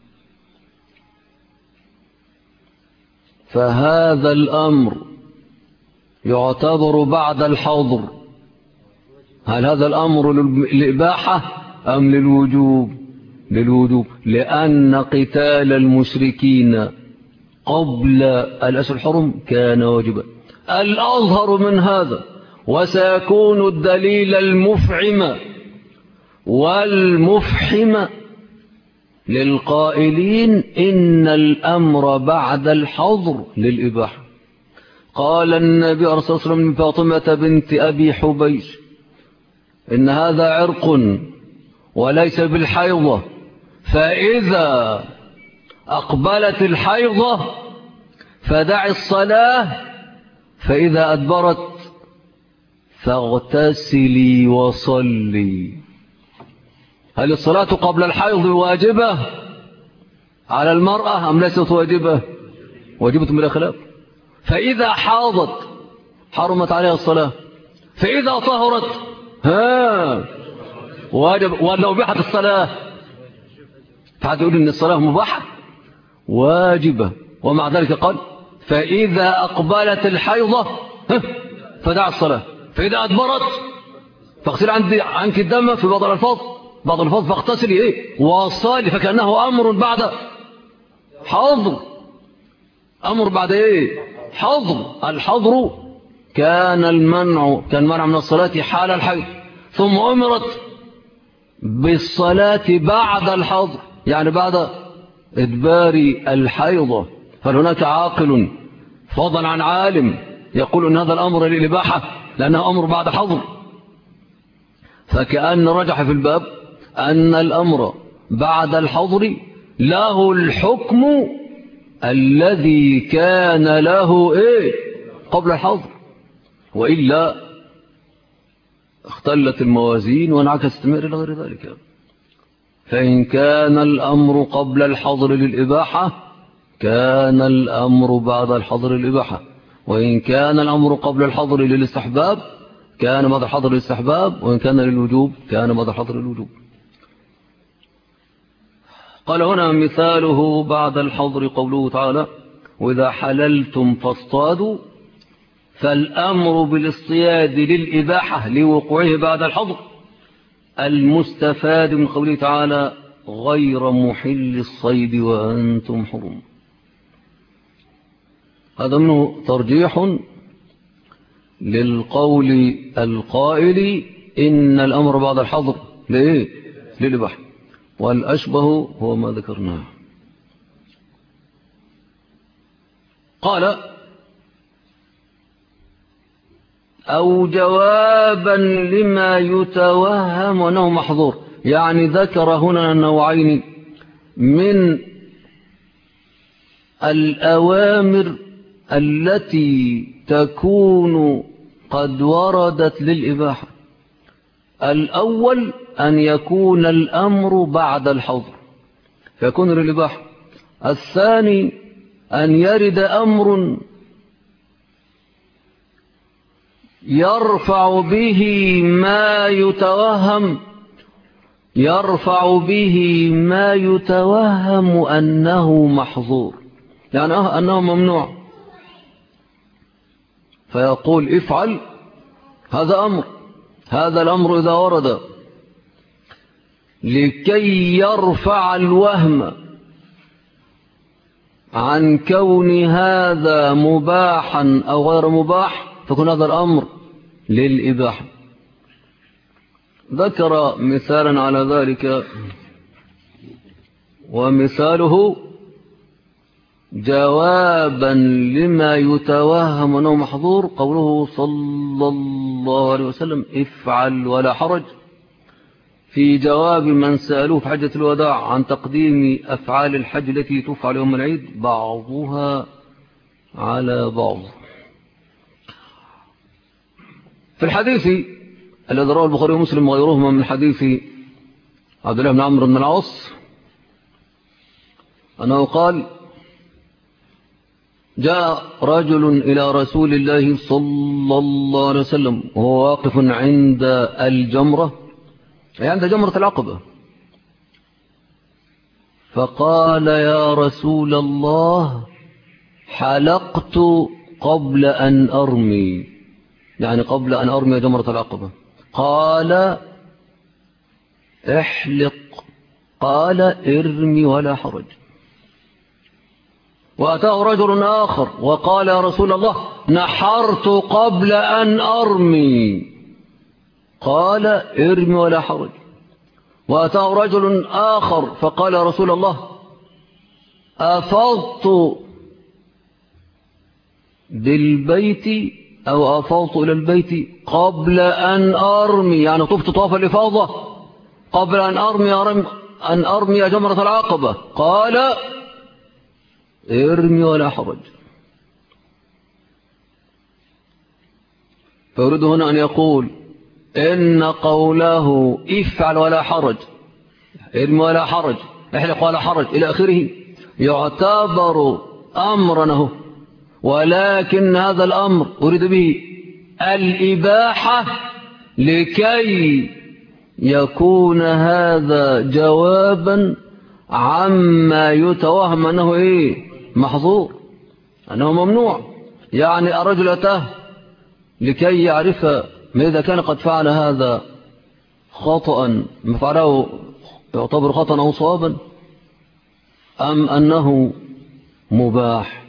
فهذا الأمر يعتبر بعد الحظر. هل هذا الأمر للإباحة أم للوجوب؟ للوجوب، لأن قتال المشركين قبل الأشهر الحرم كان واجبا. الأظهر من هذا وسيكون الدليل المفعم والمفحم للقائلين إن الأمر بعد الحظر للإباحة. قال النبي صلى الله عليه وسلم من فاطمة بنت أبي حبيش: إن هذا عرق وليس بالحيضة، فإذا أقبلت الحيضة فدع الصلاة، فإذا أدبرت فاغتسلي وصلي. هل الصلاة قبل الحيض واجبة على المرأة أم ليست واجبة؟ واجبة بلا خلاف. فإذا حاضت حرمت عليها الصلاة، فإذا طهرت واجب. ولو بحت الصلاة فحد يقول إن الصلاة مباحة واجبة، ومع ذلك قال: فإذا أقبلت الحيضة فدع الصلاة، فإذا أدبرت فاغسل عنك الدم. في بعض الألفاظ فاغتسلي وصالي، فكأنه أمر بعد حظر. أمر بعد حظر. الحظر كان المنع من الصلاة حال الحيض، ثم أمرت بالصلاة بعد الحظر، يعني بعد إدبار الحيضة. فهناك عاقل فضلا عن عالم يقول أن هذا الأمر للإباحة لأنه أمر بعد حظر، فكأن رجح في الباب أن الأمر بعد الحظر له الحكم الذي كان له إيه قبل الحظر، وإلا اختلت الموازين وانعكست إلى غير ذلك. فإن كان الأمر قبل الحظر للإباحة كان الأمر بعد الحظر للإباحة، وإن كان الأمر قبل الحظر للاستحباب كان بعد الحظر للاستحباب، وإن كان للوجوب كان بعد الحظر للوجوب. قال هنا مثاله بعد الحظر قوله تعالى وإذا حللتم فاصطادوا، فالأمر بالاصطياد للإباحة لوقوعه بعد الحظر، المستفاد من قوله تعالى غير محل الصيد وأنتم حرم. هذا منه ترجيح للقول القائل إن الأمر بعد الحظر لإيه؟ للإباحة، والأشبه هو ما ذكرناه. قال أو جوابا لما يتوهم أنه محظور، يعني ذكر هنا نوعين من الأوامر التي تكون قد وردت للإباحة. الأول أن يكون الأمر بعد الحظر فيكون للإباحة. الثاني أن يرد أمر يرفع به ما يتوهم أنه محظور، يعني أنه ممنوع، فيقول افعل، هذا الأمر إذا ورد لكي يرفع الوهم عن كون هذا مباحا أو غير مباح فكون هذا الأمر للإباحة. ذكر مثالا على ذلك، ومثاله جوابا لما يتوهم أنه محظور قوله صلى الله عليه وسلم افعل ولا حرج، في جواب من سألوه في حجة الوداع عن تقديم أفعال الحج التي تفعل يوم العيد بعضها على بعض. في الحديث الذي رواه البخاري ومسلم وغيرهما من حديث عبد الله بن عمرو بن العاص أنه قال جاء رجل إلى رسول الله صلى الله عليه وسلم وهو واقف عند الجمرة، أي عند جمرة العقبة، فقال يا رسول الله حلقت قبل أن أرمي، يعني قبل أن أرمي جمرة العقبة. قال احلق، قال ارمي ولا حرج. وأتاه رجل آخر وقال يا رسول الله نحرت قبل أن أرمي، قال ارمي ولا حرج. وأتاه رجل آخر فقال يا رسول الله أفضت بالبيت أو أفضت إلى البيت قبل أن أرمي، يعني طفت طواف الإفاضة قبل أن أرمي جمرة العقبة، قال ارمي ولا حرج. فيريد هنا أن يقول إن قوله افعل ولا حرج، ارمي ولا حرج، احلق ولا حرج إلى آخره يعتبر أمرا، ولكن هذا الأمر أريد به الإباحة لكي يكون هذا جوابا عما يتوهم أنه محظور، أنه ممنوع. يعني الرجل أتاه لكي يعرف ما إذا كان قد فعل هذا خطأ، ما فعله يعتبر خطأ أو صوابا أم أنه مباح.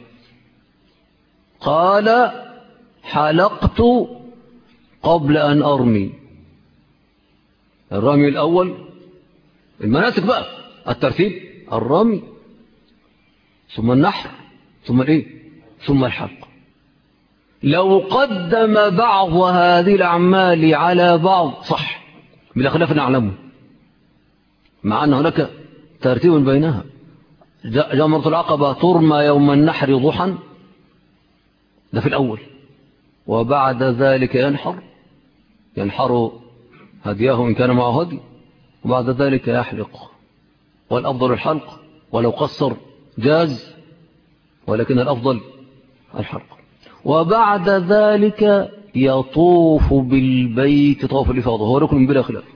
قال حلقت قبل أن أرمي. الرمي الأول المناسك بقى الترتيب، الرمي ثم النحر ثم الحلق. لو قدم بعض هذه الأعمال على بعض صح بلا خلاف نعلمه، مع أن هناك ترتيب بينها. جمرة العقبة ترمى يوم النحر ضحى، ده في الأول. وبعد ذلك ينحر هديه إن كان معه هدي، وبعد ذلك يحلق، والأفضل الحلق، ولو قصر جاز، ولكن الأفضل الحلق. وبعد ذلك يطوف بالبيت طواف الإفاضة، هو ركن بلا خلاف.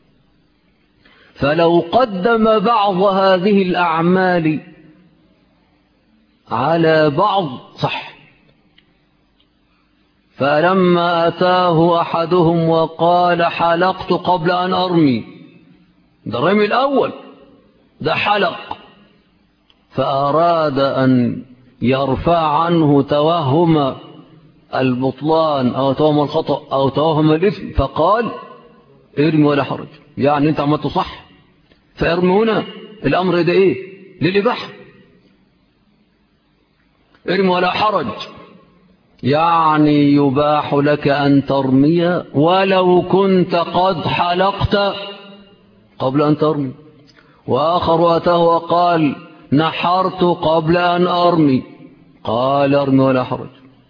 فلو قدم بعض هذه الأعمال على بعض صح. فلما أتاه أحدهم وقال حلقت قبل أن أرمي، ده الرمي الأول، ده حلق، فأراد أن يرفع عنه توهم البطلان أو توهم الخطأ أو توهم الإثم، فقال ارمي ولا حرج، يعني أنت عملت صح فارمي. هنا الأمر ده إيه؟ للإباحة، ارمي ولا حرج، يعني يباح لك أن ترمي ولو كنت قد حلقت قبل أن ترمي. وآخر أتاه وقال نحرت قبل أن أرمي، قال ارمي ولا حرج،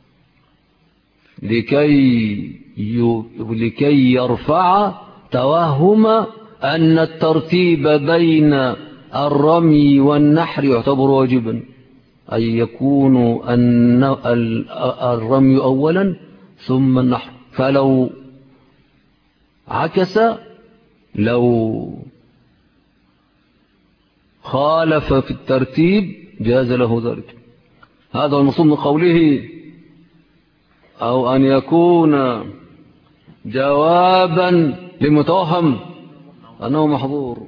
لكي يرفع توهم أن الترتيب بين الرمي والنحر يعتبر واجبا، أي يكون أن الرمي أولا ثم النحر. فلو عكس، لو خالف في الترتيب جاز له ذلك. هذا المقصود من قوله أو أن يكون جوابا لمتوهم أنه محظور.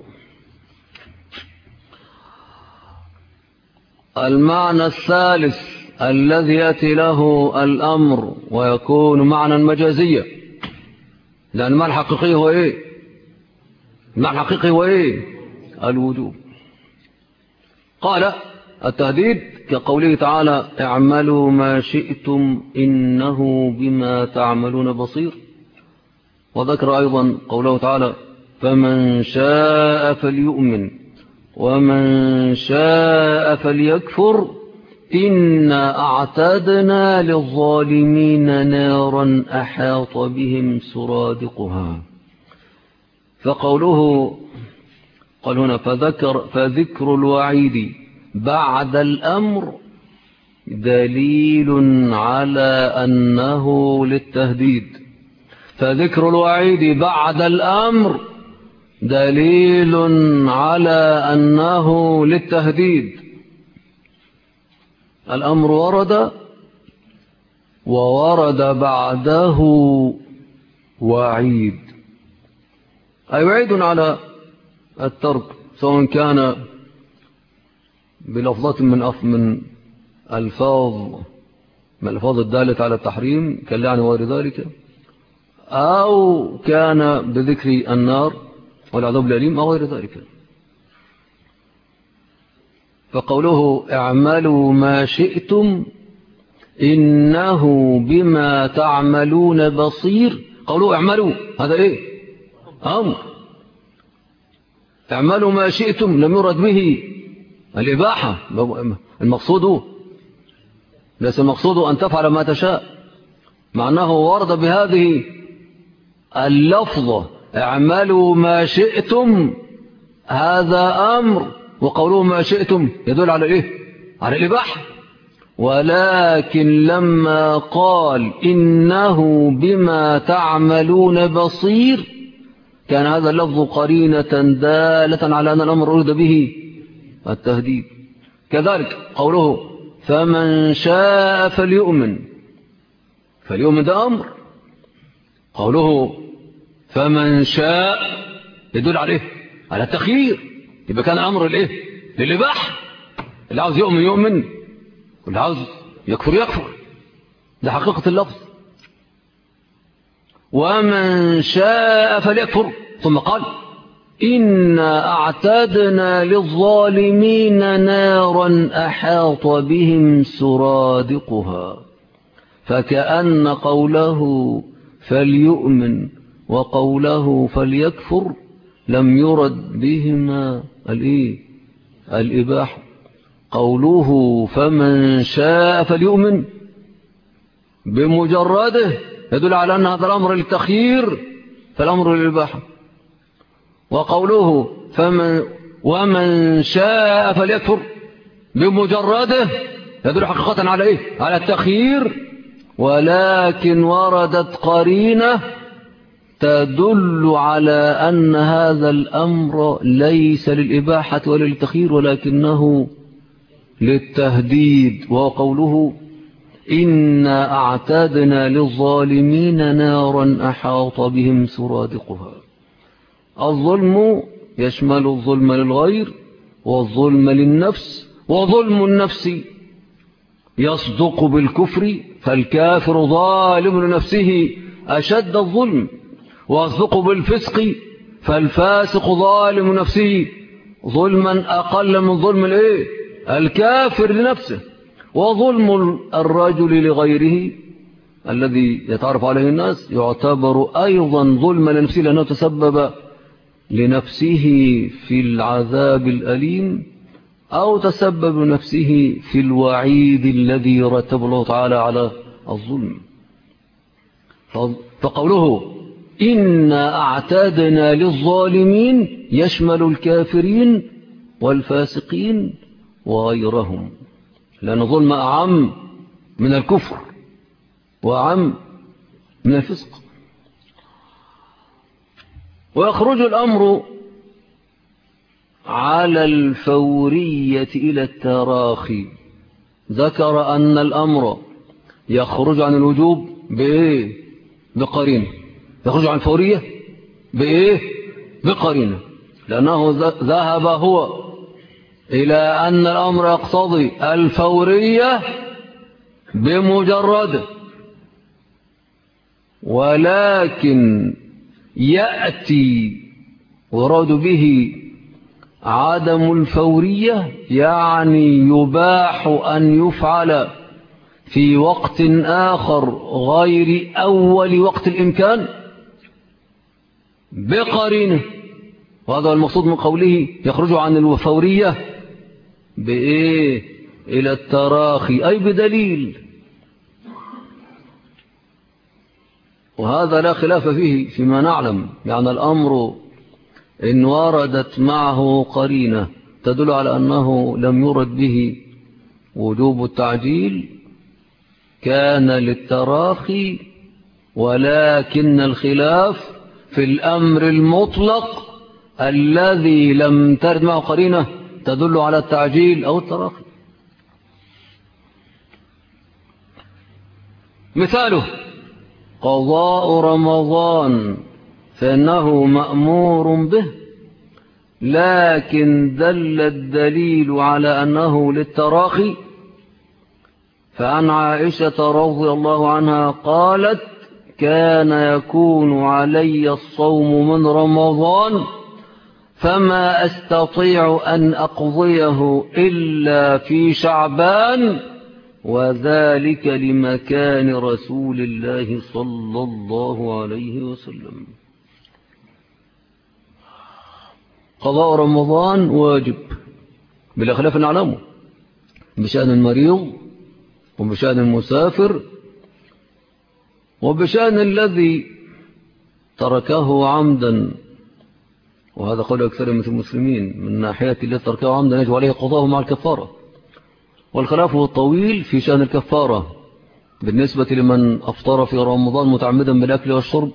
المعنى الثالث الذي يأتي له الأمر ويكون معنى مجازيا، لأن المعنى الحقيقي هو إيه؟ المعنى الحقيقي هو إيه؟ الوجوب. قال التهديد كقوله تعالى اعملوا ما شئتم إنه بما تعملون بصير. وذكر أيضا قوله تعالى فمن شاء فليؤمن ومن شاء فليكفر إنا أعتدنا للظالمين نارا أحاط بهم سرادقها. فقوله قال هنا فذكر الوعيد بعد الأمر دليل على أنه للتهديد. فذكر الوعيد بعد الأمر دليل على أنه للتهديد. الأمر ورد وورد بعده وعيد، أي وعيد على الترك، سواء كان بلفظات من الألفاظ الدالة على التحريم كاللعن وغير ذلك، أو كان بذكر النار والعذاب الأليم أو غير ذلك. فقوله اعملوا ما شئتم إنه بما تعملون بصير، قوله اعملوا هذا إيه؟ أمر. اعملوا ما شئتم لم يرد به الإباحة، المقصود ليس المقصود أن تفعل ما تشاء، مع أنه ورد بهذه اللفظة اعملوا ما شئتم، هذا أمر، وقولوا ما شئتم يدل على إيه؟ على الإباحة. ولكن لما قال إنه بما تعملون بصير كان هذا اللفظ قرينة دالة على أن الأمر أريد به التهديد. كذلك قوله فمن شاء فليؤمن ده أمر، قوله فمن شاء يدل عليه على التخيير، يبقى كان أمر الإيه؟ للإباحة، اللي عاوز يؤمن واللي عاوز يكفر. ده حقيقة اللفظ. ومن شاء فليكفر، ثم قال إنا أعتدنا للظالمين نارا أحاط بهم سرادقها. فكأن قوله فليؤمن وقوله فليكفر لم يرد بهما الإباحة، قوله فمن شاء فليؤمن بمجرده يدل على أن هذا الأمر للتخيير فالأمر للإباحة. وقوله ومن شاء فليكفر بمجرده يدل حقيقة على إيه؟ على التخيير، ولكن وردت قرينة تدل على أن هذا الأمر ليس للإباحة ولا للتخيير ولكنه للتهديد، وقوله إنا أعتدنا للظالمين نارا أحاط بهم سرادقها. الظلم يشمل الظلم للغير والظلم للنفس، وظلم النفس يصدق بالكفر فالكافر ظالم لنفسه أشد الظلم، ويصدق بالفسق فالفاسق ظالم نفسه ظلما أقل من ظلم الكافر لنفسه. وظلم الرجل لغيره الذي يتعرف عليه الناس يعتبر أيضا ظلم لنفسه لأنه تسبب لنفسه في العذاب الأليم أو تسبب نفسه في الوعيد الذي رتب الله تعالى على الظلم. فقوله إنا أعتدنا للظالمين يشمل الكافرين والفاسقين وغيرهم، لأن الظلم أعم من الكفر وأعم من الفسق. ويخرج الأمر على الفورية إلى التراخي. ذكر أن الأمر يخرج عن الوجوب بقرينة، يخرج عن الفورية بقرينة، لأنه ذهب هو إلى أن الأمر يقتضي الفورية بمجرد، ولكن يأتي وراد به عدم الفورية، يعني يباح أن يفعل في وقت آخر غير أول وقت الإمكان بقرينه. وهذا المقصود من قوله يخرج عن الفورية إلى التراخي، أي بدليل. وهذا لا خلاف فيه فيما نعلم، يعني الأمر إن وردت معه قرينة تدل على أنه لم يرد به وجوب التعجيل كان للتراخي، ولكن الخلاف في الأمر المطلق الذي لم ترد معه قرينة تدل على التعجيل أو التراخي. مثاله قضاء رمضان فإنه مأمور به، لكن دل الدليل على أنه للتراخي. فعن عائشة رضي الله عنها قالت كان يكون علي الصوم من رمضان فما أستطيع أن أقضيه إلا في شعبان، وذلك لمكان رسول الله صلى الله عليه وسلم. قضاء رمضان واجب بلا خلاف نعلمه بشأن المريض وبشأن المسافر وبشأن الذي تركه عمدا، وهذا قول أكثر من المسلمين من ناحية الذي تركه عمدا يجب عليه قضاءه مع الكفارة. والخلاف هو الطويل في شأن الكفارة بالنسبة لمن أفطر في رمضان متعمدا بالأكل والشرب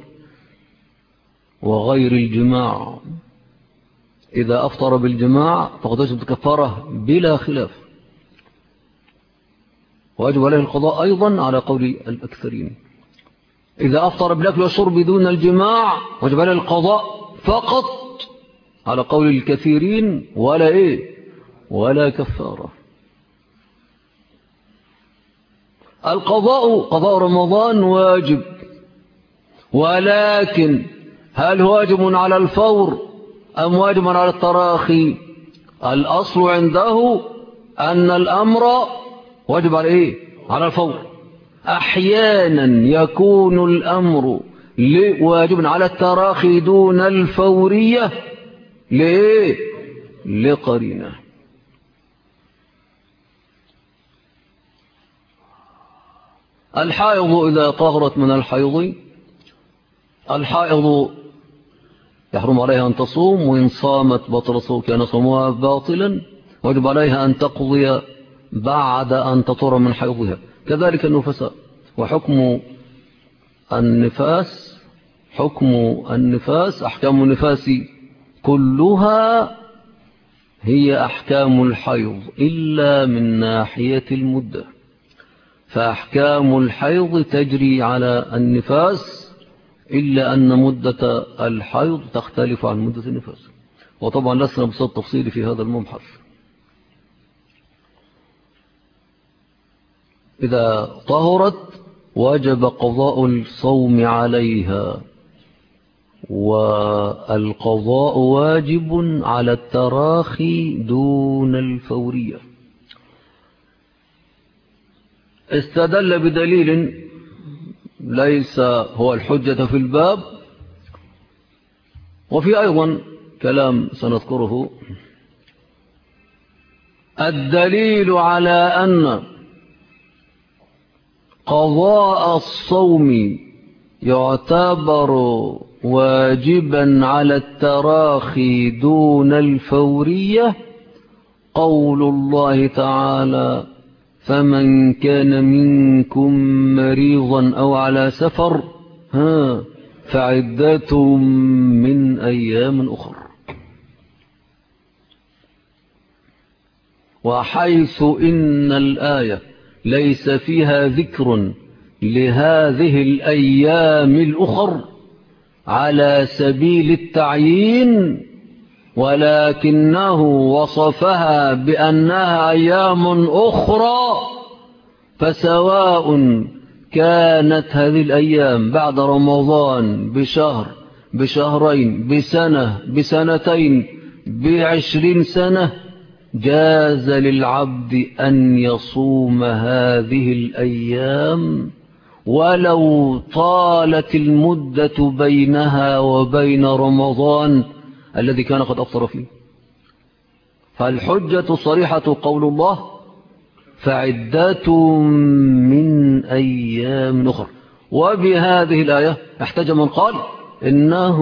وغير الجماع. إذا أفطر بالجماع فقد يجب الكفارة بلا خلاف، ويجب عليه القضاء أيضا على قول الأكثرين. إذا أفطر بالأكل والشرب دون الجماع وجب عليه القضاء فقط على قول الكثيرين ولا كفارة. قضاء رمضان واجب، ولكن هل واجب على الفور أم واجب على التراخي؟ الأصل عنده أن الأمر واجب على على الفور. أحيانا يكون الأمر واجب على التراخي دون الفورية لقرينة. الحائض إذا طهرت من الحائض يحرم عليها أن تصوم، وإن صامت بطل صوم كان صومها باطلا، وجب عليها أن تقضي بعد أن تطهر من حيضها. كذلك النفساء. وحكم النفاس أحكام النفاس كلها هي أحكام الحيض إلا من ناحية المدة، فأحكام الحيض تجري على النفاس إلا أن مدة الحيض تختلف عن مدة النفاس. وطبعا لسنا بصد تفصيل في هذا المبحث. إذا طهرت وجب قضاء الصوم عليها، والقضاء واجب على التراخي دون الفورية. استدل بدليل ليس هو الحجة في الباب، وفي أيضا كلام سنذكره. الدليل على أن قضاء الصوم يعتبر واجبا على التراخي دون الفورية قول الله تعالى: فمن كان منكم مريضا أو على سفر فعدة من أيام أخر. وحيث إن الآية ليس فيها ذكر لهذه الأيام الأخر على سبيل التعيين، ولكنه وصفها بأنها أيام أخرى، فسواء كانت هذه الأيام بعد رمضان بشهر، بشهرين، بسنة، بسنتين، ب20 سنة، جاز للعبد أن يصوم هذه الأيام ولو طالت المدة بينها وبين رمضان الذي كان قد أفطر فيه. فالحجة صريحة قول الله: فعدة من أيام أخر. وبهذه الآية احتج من قال إنه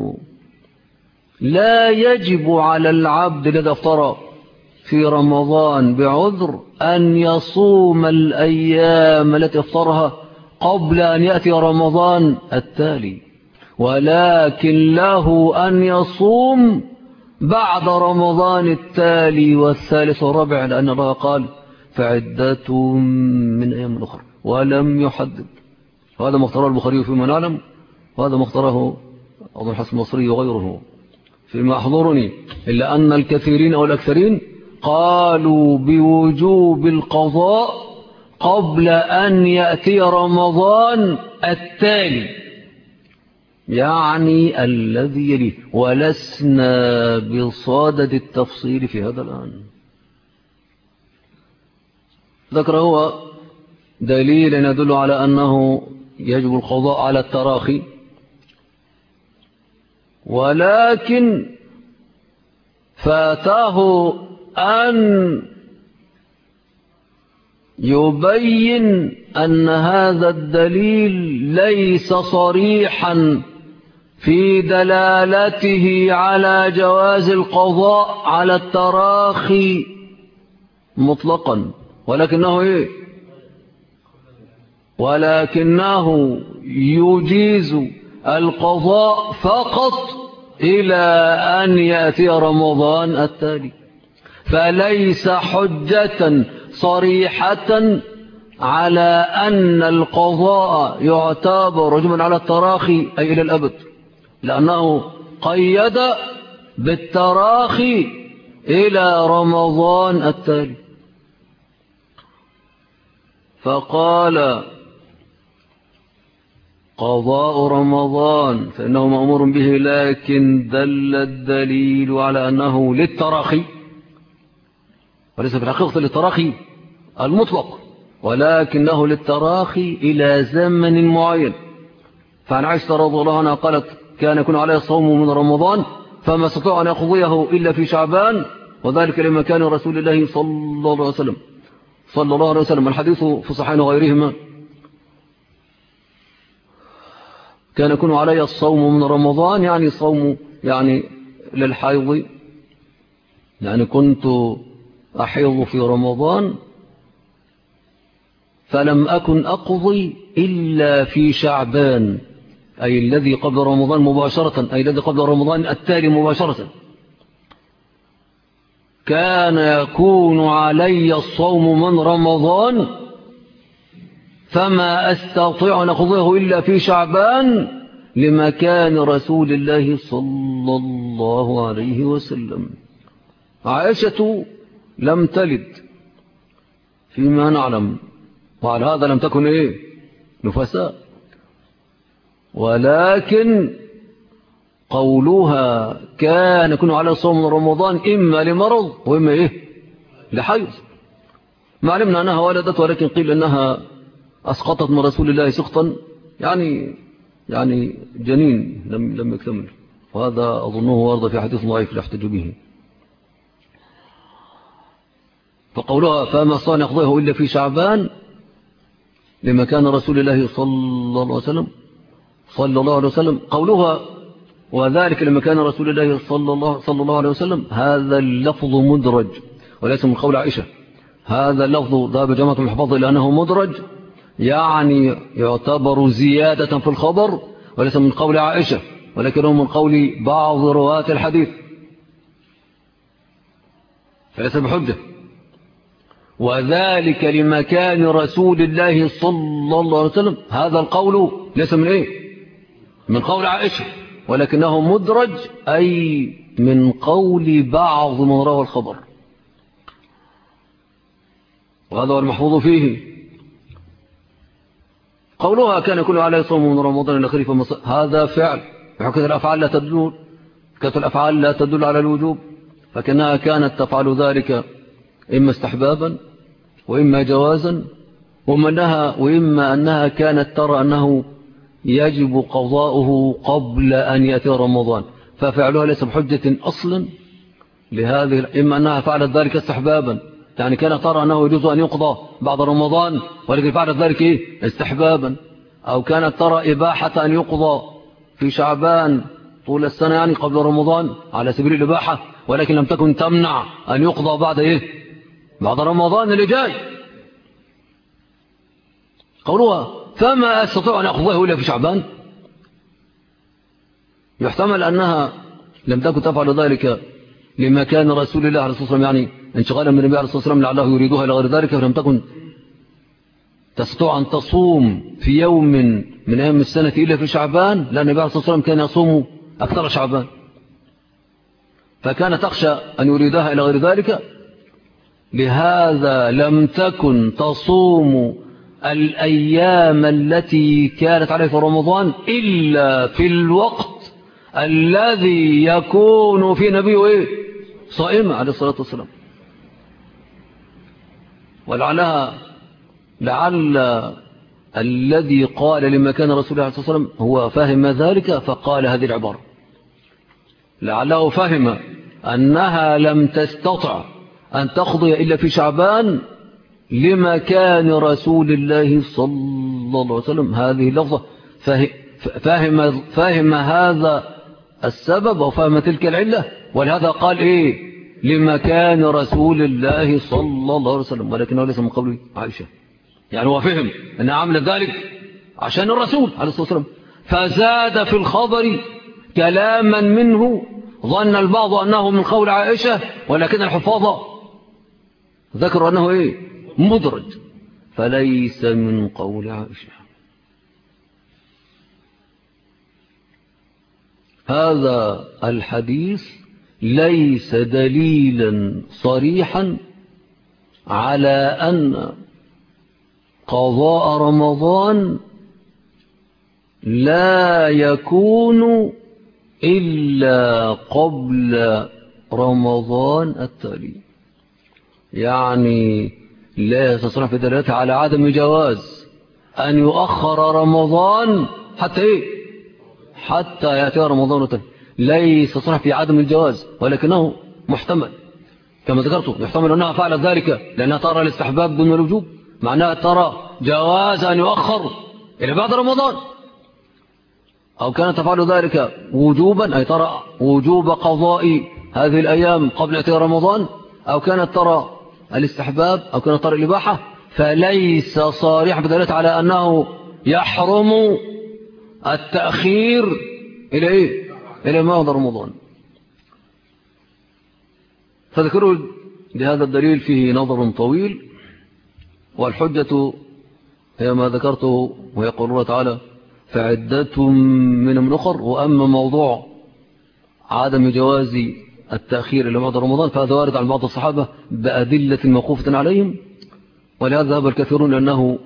لا يجب على العبد الذي أفطر في رمضان بعذر أن يصوم الأيام التي أفطرها قبل أن يأتي رمضان التالي، ولكن له أن يصوم بعد رمضان التالي والثالث والرابع، لأن الله قال: فعدة من أيام أخرى، ولم يحدد. هذا ما اختاره البخاري فيما نعلم، وهذا ما اختاره أبو الحسن البصري وغيره فيما أحضرني، إلا أن الكثيرين أو الأكثرين قالوا بوجوب القضاء قبل أن يأتي رمضان التالي، يعني الذي يليه، ولسنا بصدد التفصيل في هذا الآن. ذكر هو دليل يدل على أنه يجب القضاء على التراخي، ولكن فاتاه أن يبين أن هذا الدليل ليس صريحا في دلالته على جواز القضاء على التراخي مطلقا، ولكنه يجيز القضاء فقط إلى أن يأتي رمضان التالي، فليس حجة صريحة على أن القضاء يعتبر رجما على التراخي أي إلى الأبد، لأنه قيد بالتراخي إلى رمضان التالي. فقال: قضاء رمضان فإنه مأمور به، لكن دل الدليل على أنه للتراخي، وليس في الحقيقة للتراخي المطلق، ولكنه للتراخي إلى زمن معين. فعن عائشة رضي الله عنها قالت: كان يكون عليه الصوم من رمضان فما استطاع أن يقضيه إلا في شعبان، وذلك لما كان رسول الله صلى الله عليه وسلم. الحديث في صحيحين وغيرهما. كان يكون علي الصوم من رمضان، يعني صوم يعني للحيض، يعني كنت أحيض في رمضان فلم أكن أقضي إلا في شعبان، أي الذي قبل رمضان مباشرة، أي الذي قبل رمضان التالي مباشرة، كان يكون علي الصوم من رمضان فما أستطيع أن أقضيه إلا في شعبان لمكان رسول الله صلى الله عليه وسلم. عائشة لم تلد فيما نعلم، وعلى هذا لم تكن نفساء، ولكن قولها كان يكون على الصوم من رمضان إما لمرض وإما لحيض. ما علمنا أنها ولدت، ولكن قيل أنها أسقطت من رسول الله سقطا، يعني جنين لم يكتمل، وهذا أظنه ورد في حديث ضعيف لا يحتج به. فقولها فما صان يقضيه إلا في شعبان لمكان رسول الله صلى الله عليه وسلم، قولها وذلك لمكان رسول الله صلى الله عليه وسلم، هذا اللفظ مدرج وليس من قول عائشة. هذا اللفظ ذهب جماعة المحفظة لأنه مدرج، يعني يعتبر زيادة في الخبر وليس من قول عائشة، ولكنه من قول بعض رواة الحديث، فليس بحجة. وذلك لمكان رسول الله صلى الله عليه وسلم، هذا القول ليس من قول عائشة، ولكنه مدرج، أي من قول بعض من روى الخبر، وهذا هو المحفوظ فيه. قولها كان يكون عليه صوم من رمضان إلى آخره، هذا فعل، وحكاية الأفعال لا تدل على الوجوب، فكأنها كانت تفعل ذلك إما استحبابا وإما جوازا، وإما أنها كانت ترى أنه يجب قضاؤه قبل أن يأتي رمضان، ففعلها ليس بحجة أصلا لهذه، إما أنها فعلت ذلك استحبابا، يعني كانت ترى أنه يجوز أن يقضى بعد رمضان ولكن فعلت ذلك استحبابا، أو كانت ترى إباحة أن يقضى في شعبان طول السنة يعني قبل رمضان على سبيل الإباحة، ولكن لم تكن تمنع أن يقضى بعد رمضان اللي جاي. قولها فما أستطيع أن أقضيه إلا في شعبان، يحتمل أنها لم تكن تفعل ذلك لما كان رسول الله عليه الصلاة والسلام، يعني انشغالا من النبي عليه الصلاة والسلام لعله يريدها لغير ذلك، فلم تكن تستطيع أن تصوم في يوم من أيام السنة إلا في شعبان، لأن النبي عليه الصلاة والسلام كان يصوم أكثر شعبان، فكانت تخشى أن يريدها إلى غير ذلك، لهذا لم تكن تصوم الأيام التي كانت عليه في رمضان إلا في الوقت الذي يكون في نبيه صائمة عليه الصلاة والسلام. لعل الذي قال لما كان رسول الله عليه الصلاة والسلام هو فهم ذلك فقال هذه العبارة، لعله فهم أنها لم تستطع أن تقضي إلا في شعبان لما كان رسول الله صلى الله عليه وسلم، هذه اللفظة فهم هذا السبب وفهم تلك العلة، ولهذا قال لما كان رسول الله صلى الله عليه وسلم، ولكنه ليس من قول عائشة، يعني هو فهم أنها عملت ذلك عشان الرسول عليه الصلاة والسلام، فزاد في الخبر كلاما منه ظن البعض أنه من قول عائشة، ولكن الحفاظ ذكروا أنه مدرج، فليس من قول عائشة. هذا الحديث ليس دليلا صريحا على أن قضاء رمضان لا يكون إلا قبل رمضان التالي، يعني لا يتصرف في دلالته على عدم جواز أن يؤخر رمضان حتى يأتي رمضان التالي، ليس صرح في عدم الجواز، ولكنه محتمل كما ذكرت، يحتمل أنها فعلت ذلك لأنها ترى الاستحباب دون الوجوب، معناها ترى جواز أن يؤخر إلى بعد رمضان، أو كانت تفعل ذلك وجوبا أي ترى وجوب قضاء هذه الأيام قبل أتي رمضان، أو كانت ترى الاستحباب، أو كانت ترى الإباحة، فليس صارحا بدلالة على أنه يحرم التأخير إلى إيه؟ إلى ما بعد رمضان. فذكروا لهذا الدليل فيه نظر طويل، والحجة هي ما ذكرته، ويقول الله تعالى فعدة من أخر. وأما موضوع عدم جواز التأخير إلى بعد رمضان فهذا وارد عن بعض الصحابة بأدلة موقوفة عليهم، ولهذا ذهب الكثيرون لأنه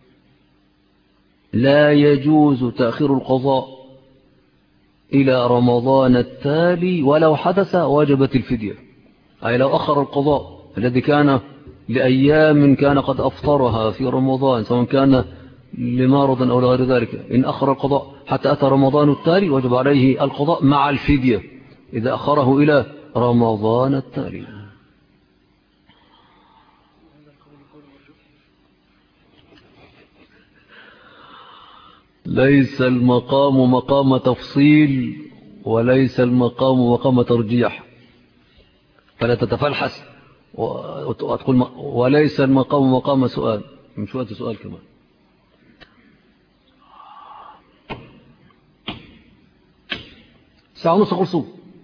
لا يجوز تأخير القضاء إلى رمضان التالي ولو حدث وجبت الفدية، أي لو أخر القضاء الذي كان لأيام كان قد أفطرها في رمضان سواء كان لمرض أو لغير ذلك، إن أخر القضاء حتى أتى رمضان التالي وجب عليه القضاء مع الفدية إذا أخره إلى رمضان التالي. ليس المقام مقام تفصيل وليس المقام مقام ترجيح، فلا تتفلحس وتقول وليس المقام مقام سؤال، مش وقت سؤال كمان. ساعة ونص خلصوا.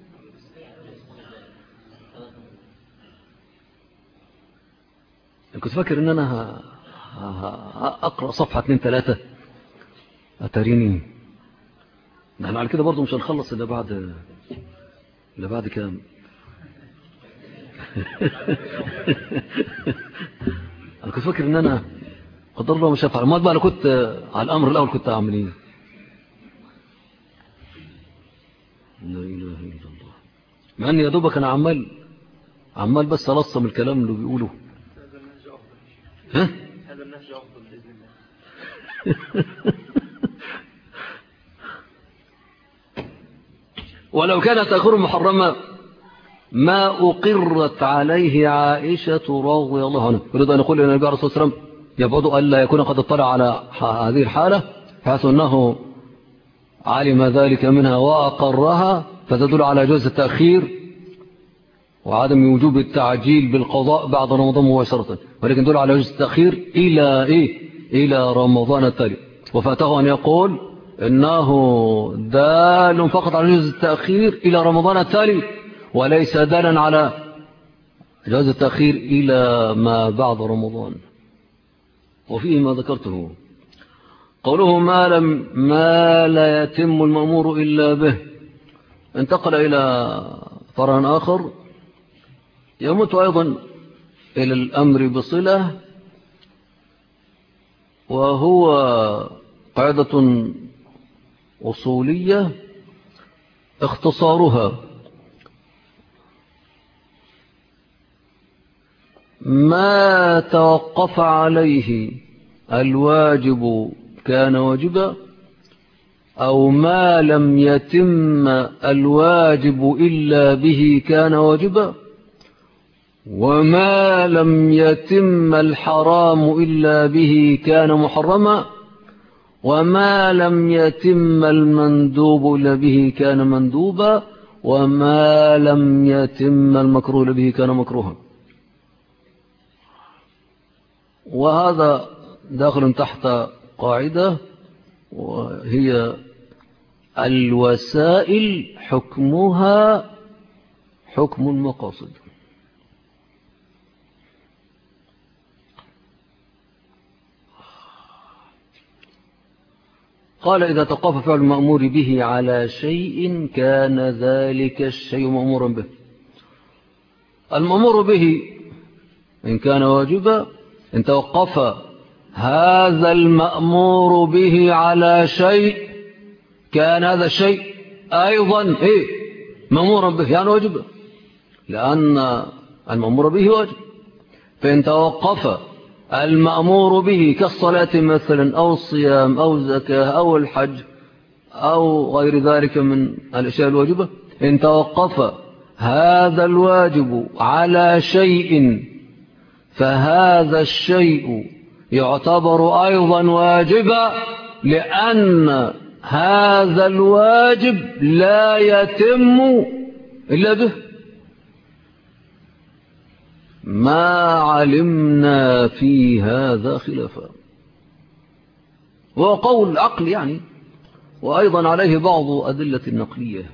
كنت فاكر ان انا اقرأ صفحة 2-3 اتاريني نحن على كده برضو مش هنخلص الا بعد كام. انا كنت فاكر ان انا قدر الله مش هفعل، ما بقى انا كنت على الامر الاول كنت اعمل ايه. لا اله الا الله، مع اني يا دوبك انا عمال بس الصم الكلام اللي بيقوله. ها هذا النهج افضل باذن الله. ولو كانت تأخير محرمة ما أقرت عليه عائشة رضي الله عنها. يريد أن يقول أن النبي عليه الصلاة والسلام يبعد ألا يكون قد اطلع على هذه الحالة حيث أنه علم ذلك منها وأقرها، فتدل على جواز التأخير وعدم وجوب التعجيل بالقضاء بعد رمضان مباشرة، ولكن دل على جواز التأخير إلى رمضان التالي. وفاته أن يقول إنه دال فقط على جواز التأخير إلى رمضان التالي وليس دالا على جواز التأخير إلى ما بعد رمضان. وفيه ما ذكرته قوله ما لا يتم المأمور إلا به. انتقل إلى فرع آخر يمت أيضا إلى الأمر بصلة، وهو قاعدة أصولية اختصارها ما توقف عليه الواجب كان واجبا، أو ما لم يتم الواجب إلا به كان واجبا، وما لم يتم الحرام إلا به كان محرما، وما لم يتم المندوب إلا به كان مندوبا، وما لم يتم المكروه إلا به كان مكروها. وهذا داخل تحت قاعدة وهي الوسائل حكمها حكم المقاصد. قال إذا توقف فعل المأمور به على شيء كان ذلك الشيء مأمورا به. المأمور به إن كان واجبا، إن توقف هذا المأمور به على شيء كان هذا الشيء أيضا مأمورا به، يعني واجبا، لأن المأمور به واجب. فإن توقف المأمور به كالصلاة مثلا أو الصيام أو الزكاة أو الحج أو غير ذلك من الأشياء الواجبة، إن توقف هذا الواجب على شيء فهذا الشيء يعتبر أيضا واجبا، لأن هذا الواجب لا يتم إلا به، ما علمنا في هذا خلافا. وهو قول عقل يعني، وأيضا عليه بعض أدلة النقلية.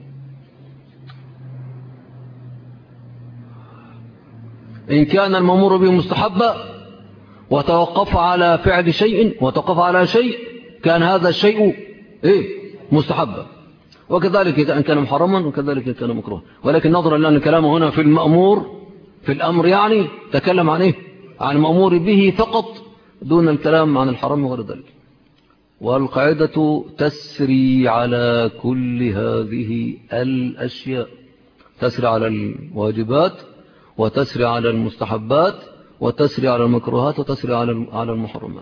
إن كان المأمور به مستحبا وتوقف على فعل شيء وتوقف على شيء كان هذا الشيء مستحبا، وكذلك إن كان محرما وكذلك كان مكروه. ولكن نظرا لأن كلامه هنا في المأمور في الأمر يعني تكلم عن عن المأمور به فقط دون الكلام عن الحرام وغير ذلك. والقاعدة تسري على كل هذه الأشياء، تسري على الواجبات وتسري على المستحبات وتسري على المكروهات وتسري على المحرمات.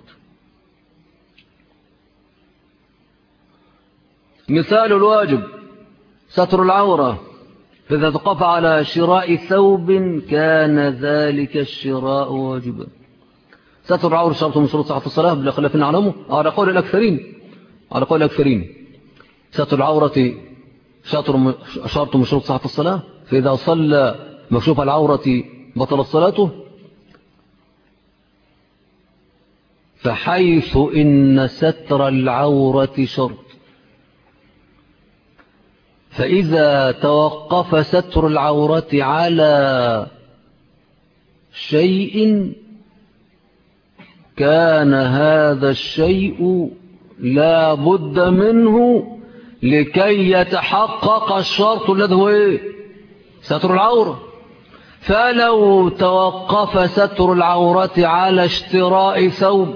مثال الواجب ستر العورة، فإذا توقف على شراء ثوب كان ذلك الشراء واجبا. ستر العورة شرط من شروط صحة الصلاة بلا خلاف نعلمه على قول الأكثرين. ستر العورة شرط من شروط صحة الصلاة، فإذا صلى مكشوف العورة بطلت صلاته. فحيث إن ستر العورة شرط، فإذا توقف ستر العورة على شيء كان هذا الشيء لا بد منه لكي يتحقق الشرط الذي هو ستر العورة. فلو توقف ستر العورة على اشتراء ثوب،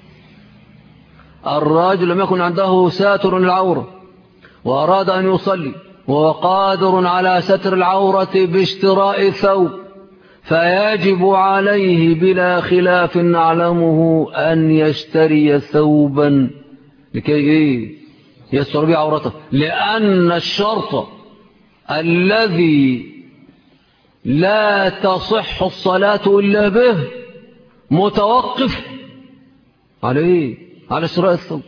الراجل لم يكن عنده ساتر العورة وأراد أن يصلي وهو قادر على ستر العورة باشتراء ثوب، فيجب عليه بلا خلاف نعلمه أن يشتري ثوبا لكي يستر به عورته، لأن الشرط الذي لا تصح الصلاة إلا به متوقف على شراء الثوب،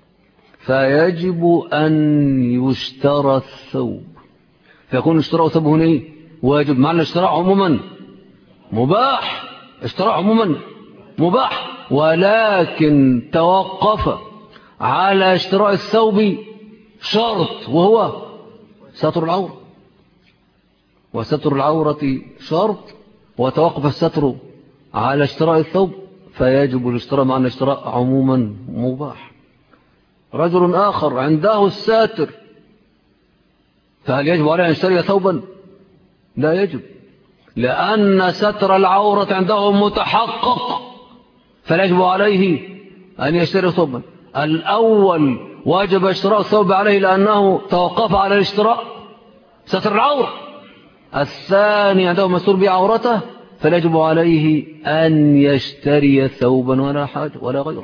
فيجب أن يشترى الثوب، فيكون اشتراء ثوب هنا واجب. معنى اشتراء عموما مباح، اشتراء عموما مباح، ولكن توقف على اشتراء الثوب شرط وهو ستر العورة، وستر العورة شرط، وتوقف الستر على اشتراء الثوب فيجب الاشتراء، معنى اشتراء عموما مباح. رجل آخر عنده الساتر، فهل يجب عليه أن يشتري ثوبا؟ لا يجب، لأن ستر العورة عنده متحقق، فلا يجب عليه أن يشتري ثوبا. الأول واجب اشتراء الثوب عليه لأنه توقف على الاشتراء ستر العورة. الثاني عنده مستور بعورته، فلا يجب عليه أن يشتري ثوبا ولا حاجة ولا غيره.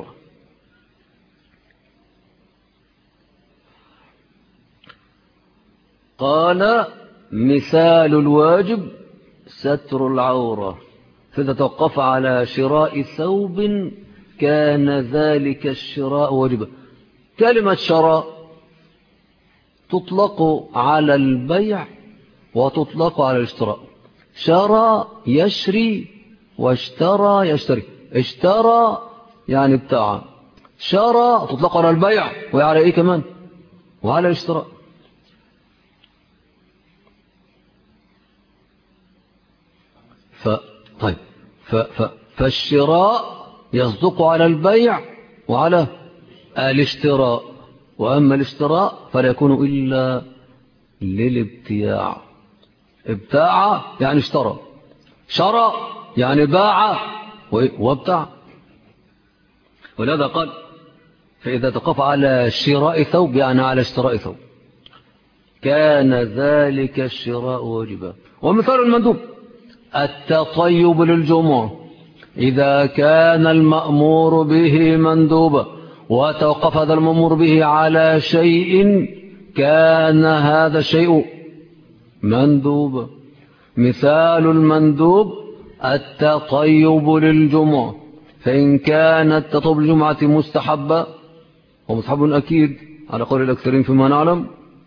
قال مثال الواجب ستر العورة، فإذا توقف على شراء ثوب كان ذلك الشراء واجبا. كلمة شراء تطلق على البيع وتطلق على الاشتراء. شرى يشري واشترى يشتري. اشترى يعني ابتاع، شرى تطلق على البيع وعلى ايه كمان وعلى الاشتراء. طيب فالشراء يصدق على البيع وعلى الاشتراء، وأما الاشتراء فلا يكون إلا للابتياع. ابتاع يعني اشترى، شرى يعني باع وابتاع. ولهذا قال فإذا تقف على شراء ثوب يعني على اشتراء ثوب كان ذلك الشراء واجبا. ومثال المندوب التطيب للجمعة، إذا كان المأمور به مندوبا وتوقف هذا المأمور به على شيء كان هذا الشيء مندوبا. مثال المندوب التطيب للجمعة، فإن كان التطيب للجمعة مستحبا ومستحب أكيد على قول الأكثرين فيما نعلم.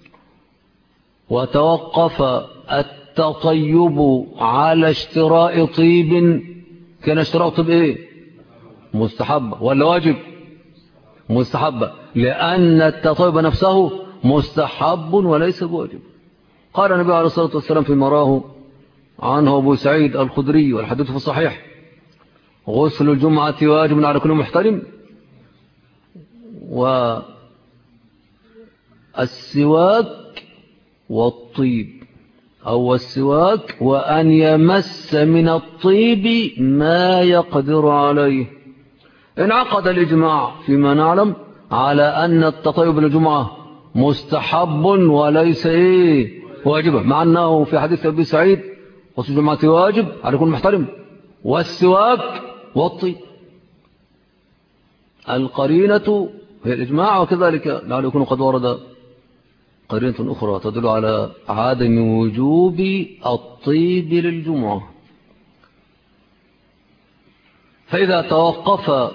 وتوقف التطيب على اشتراء طيب، كان اشتراء طيب ايه؟ مستحبة ولا واجب؟ مستحبة، لأن التطيب نفسه مستحب وليس بواجب. قال النبي عليه الصلاة والسلام فيما راه عنه أبو سعيد الخدري والحديث في الصحيح: غسل الجمعة واجب على كل محترم، والسواك والطيب، أو السواك وأن يمس من الطيب ما يقدر عليه. انعقد الإجماع فيما نعلم على أن التطيب للجمعة مستحب وليس واجبا، مع أنه في حديث أبي سعيد غسل الجمعة واجب على كل محترم، والسواك والطيب. القرينة هي الإجماع، وكذلك لعل يكون قد ورد قرينة أخرى تدل على عدم وجوب الطيب للجمعة. فإذا توقف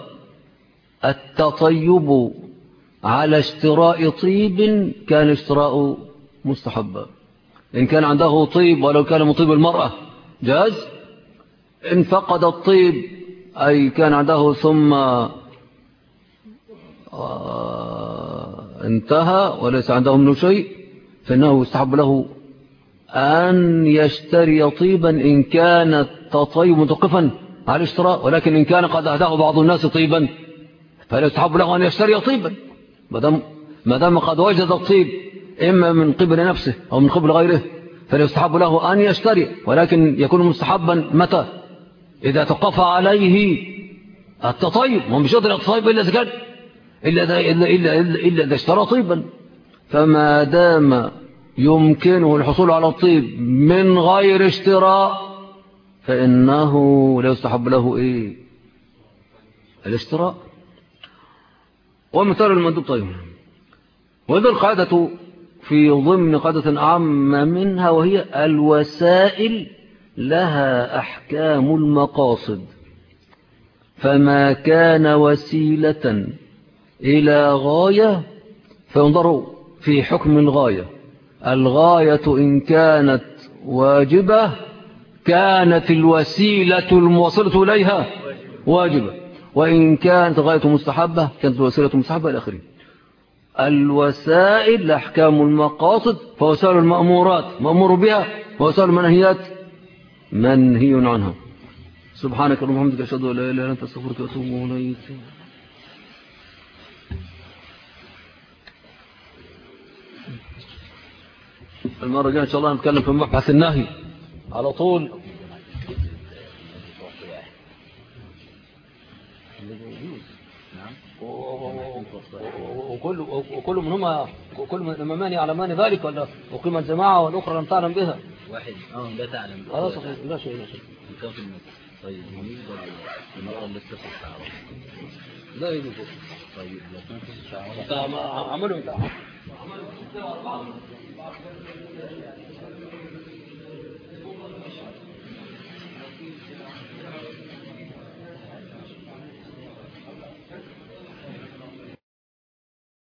التطيب على اشتراء طيب كان اشتراء مستحبا. إن كان عنده طيب ولو كان من طيب المرأة جاز. إن فقد الطيب أي كان عنده ثم انتهى وليس عنده منه شيء، فإنه يستحب له أن يشتري طيبا إن كان التطيب متوقفا على الاشتراء. ولكن إن كان قد أهداه بعض الناس طيبا فلا يستحب له أن يشتري طيبا، ما دام قد وجد الطيب إما من قبل نفسه أو من قبل غيره، فلا يستحب له أن يشتري. ولكن يكون مستحبا متى؟ إذا توقف عليه التطيب. ما مش يقدر التطيب إلا إذا كان إلا إذا اشترى طيبا. فما دام يمكنه الحصول على الطيب من غير اشتراء فإنه لا يستحب له الاشتراء. ومثال المندوب طيب. وهذه القاعدة في ضمن قاعدة أعم منها، وهي الوسائل لها أحكام المقاصد. فما كان وسيلة إلى غاية فينظر في حكم الغاية. الغاية إن كانت واجبة كانت الوسيلة الموصلة إليها واجبة، وإن كانت غاية مستحبة كانت الوسيلة مستحبة إلى آخره. الوسائل أحكام المقاصد، فوسائل المأمورات مأمور بها، ووسائل المنهيات منهي عنها. سبحانك اللهم وبحمدك أشهد أن لا إله إلا أنت أستغفرك وأتوب إليك. المرة الجاية إن شاء الله نتكلم في مبحث النهي على طول. وكل منهما وكل من الإمامان يعلمان ذلك، ولا أقيم الجماعة والأخرى لم تعلم بها؟ واحد لا تعلم بها. خلاص لا شيء. طيب يمين المرأة اللي تتصل شعرها لا يجوز. طيب لا تنتصل شعرها عملوا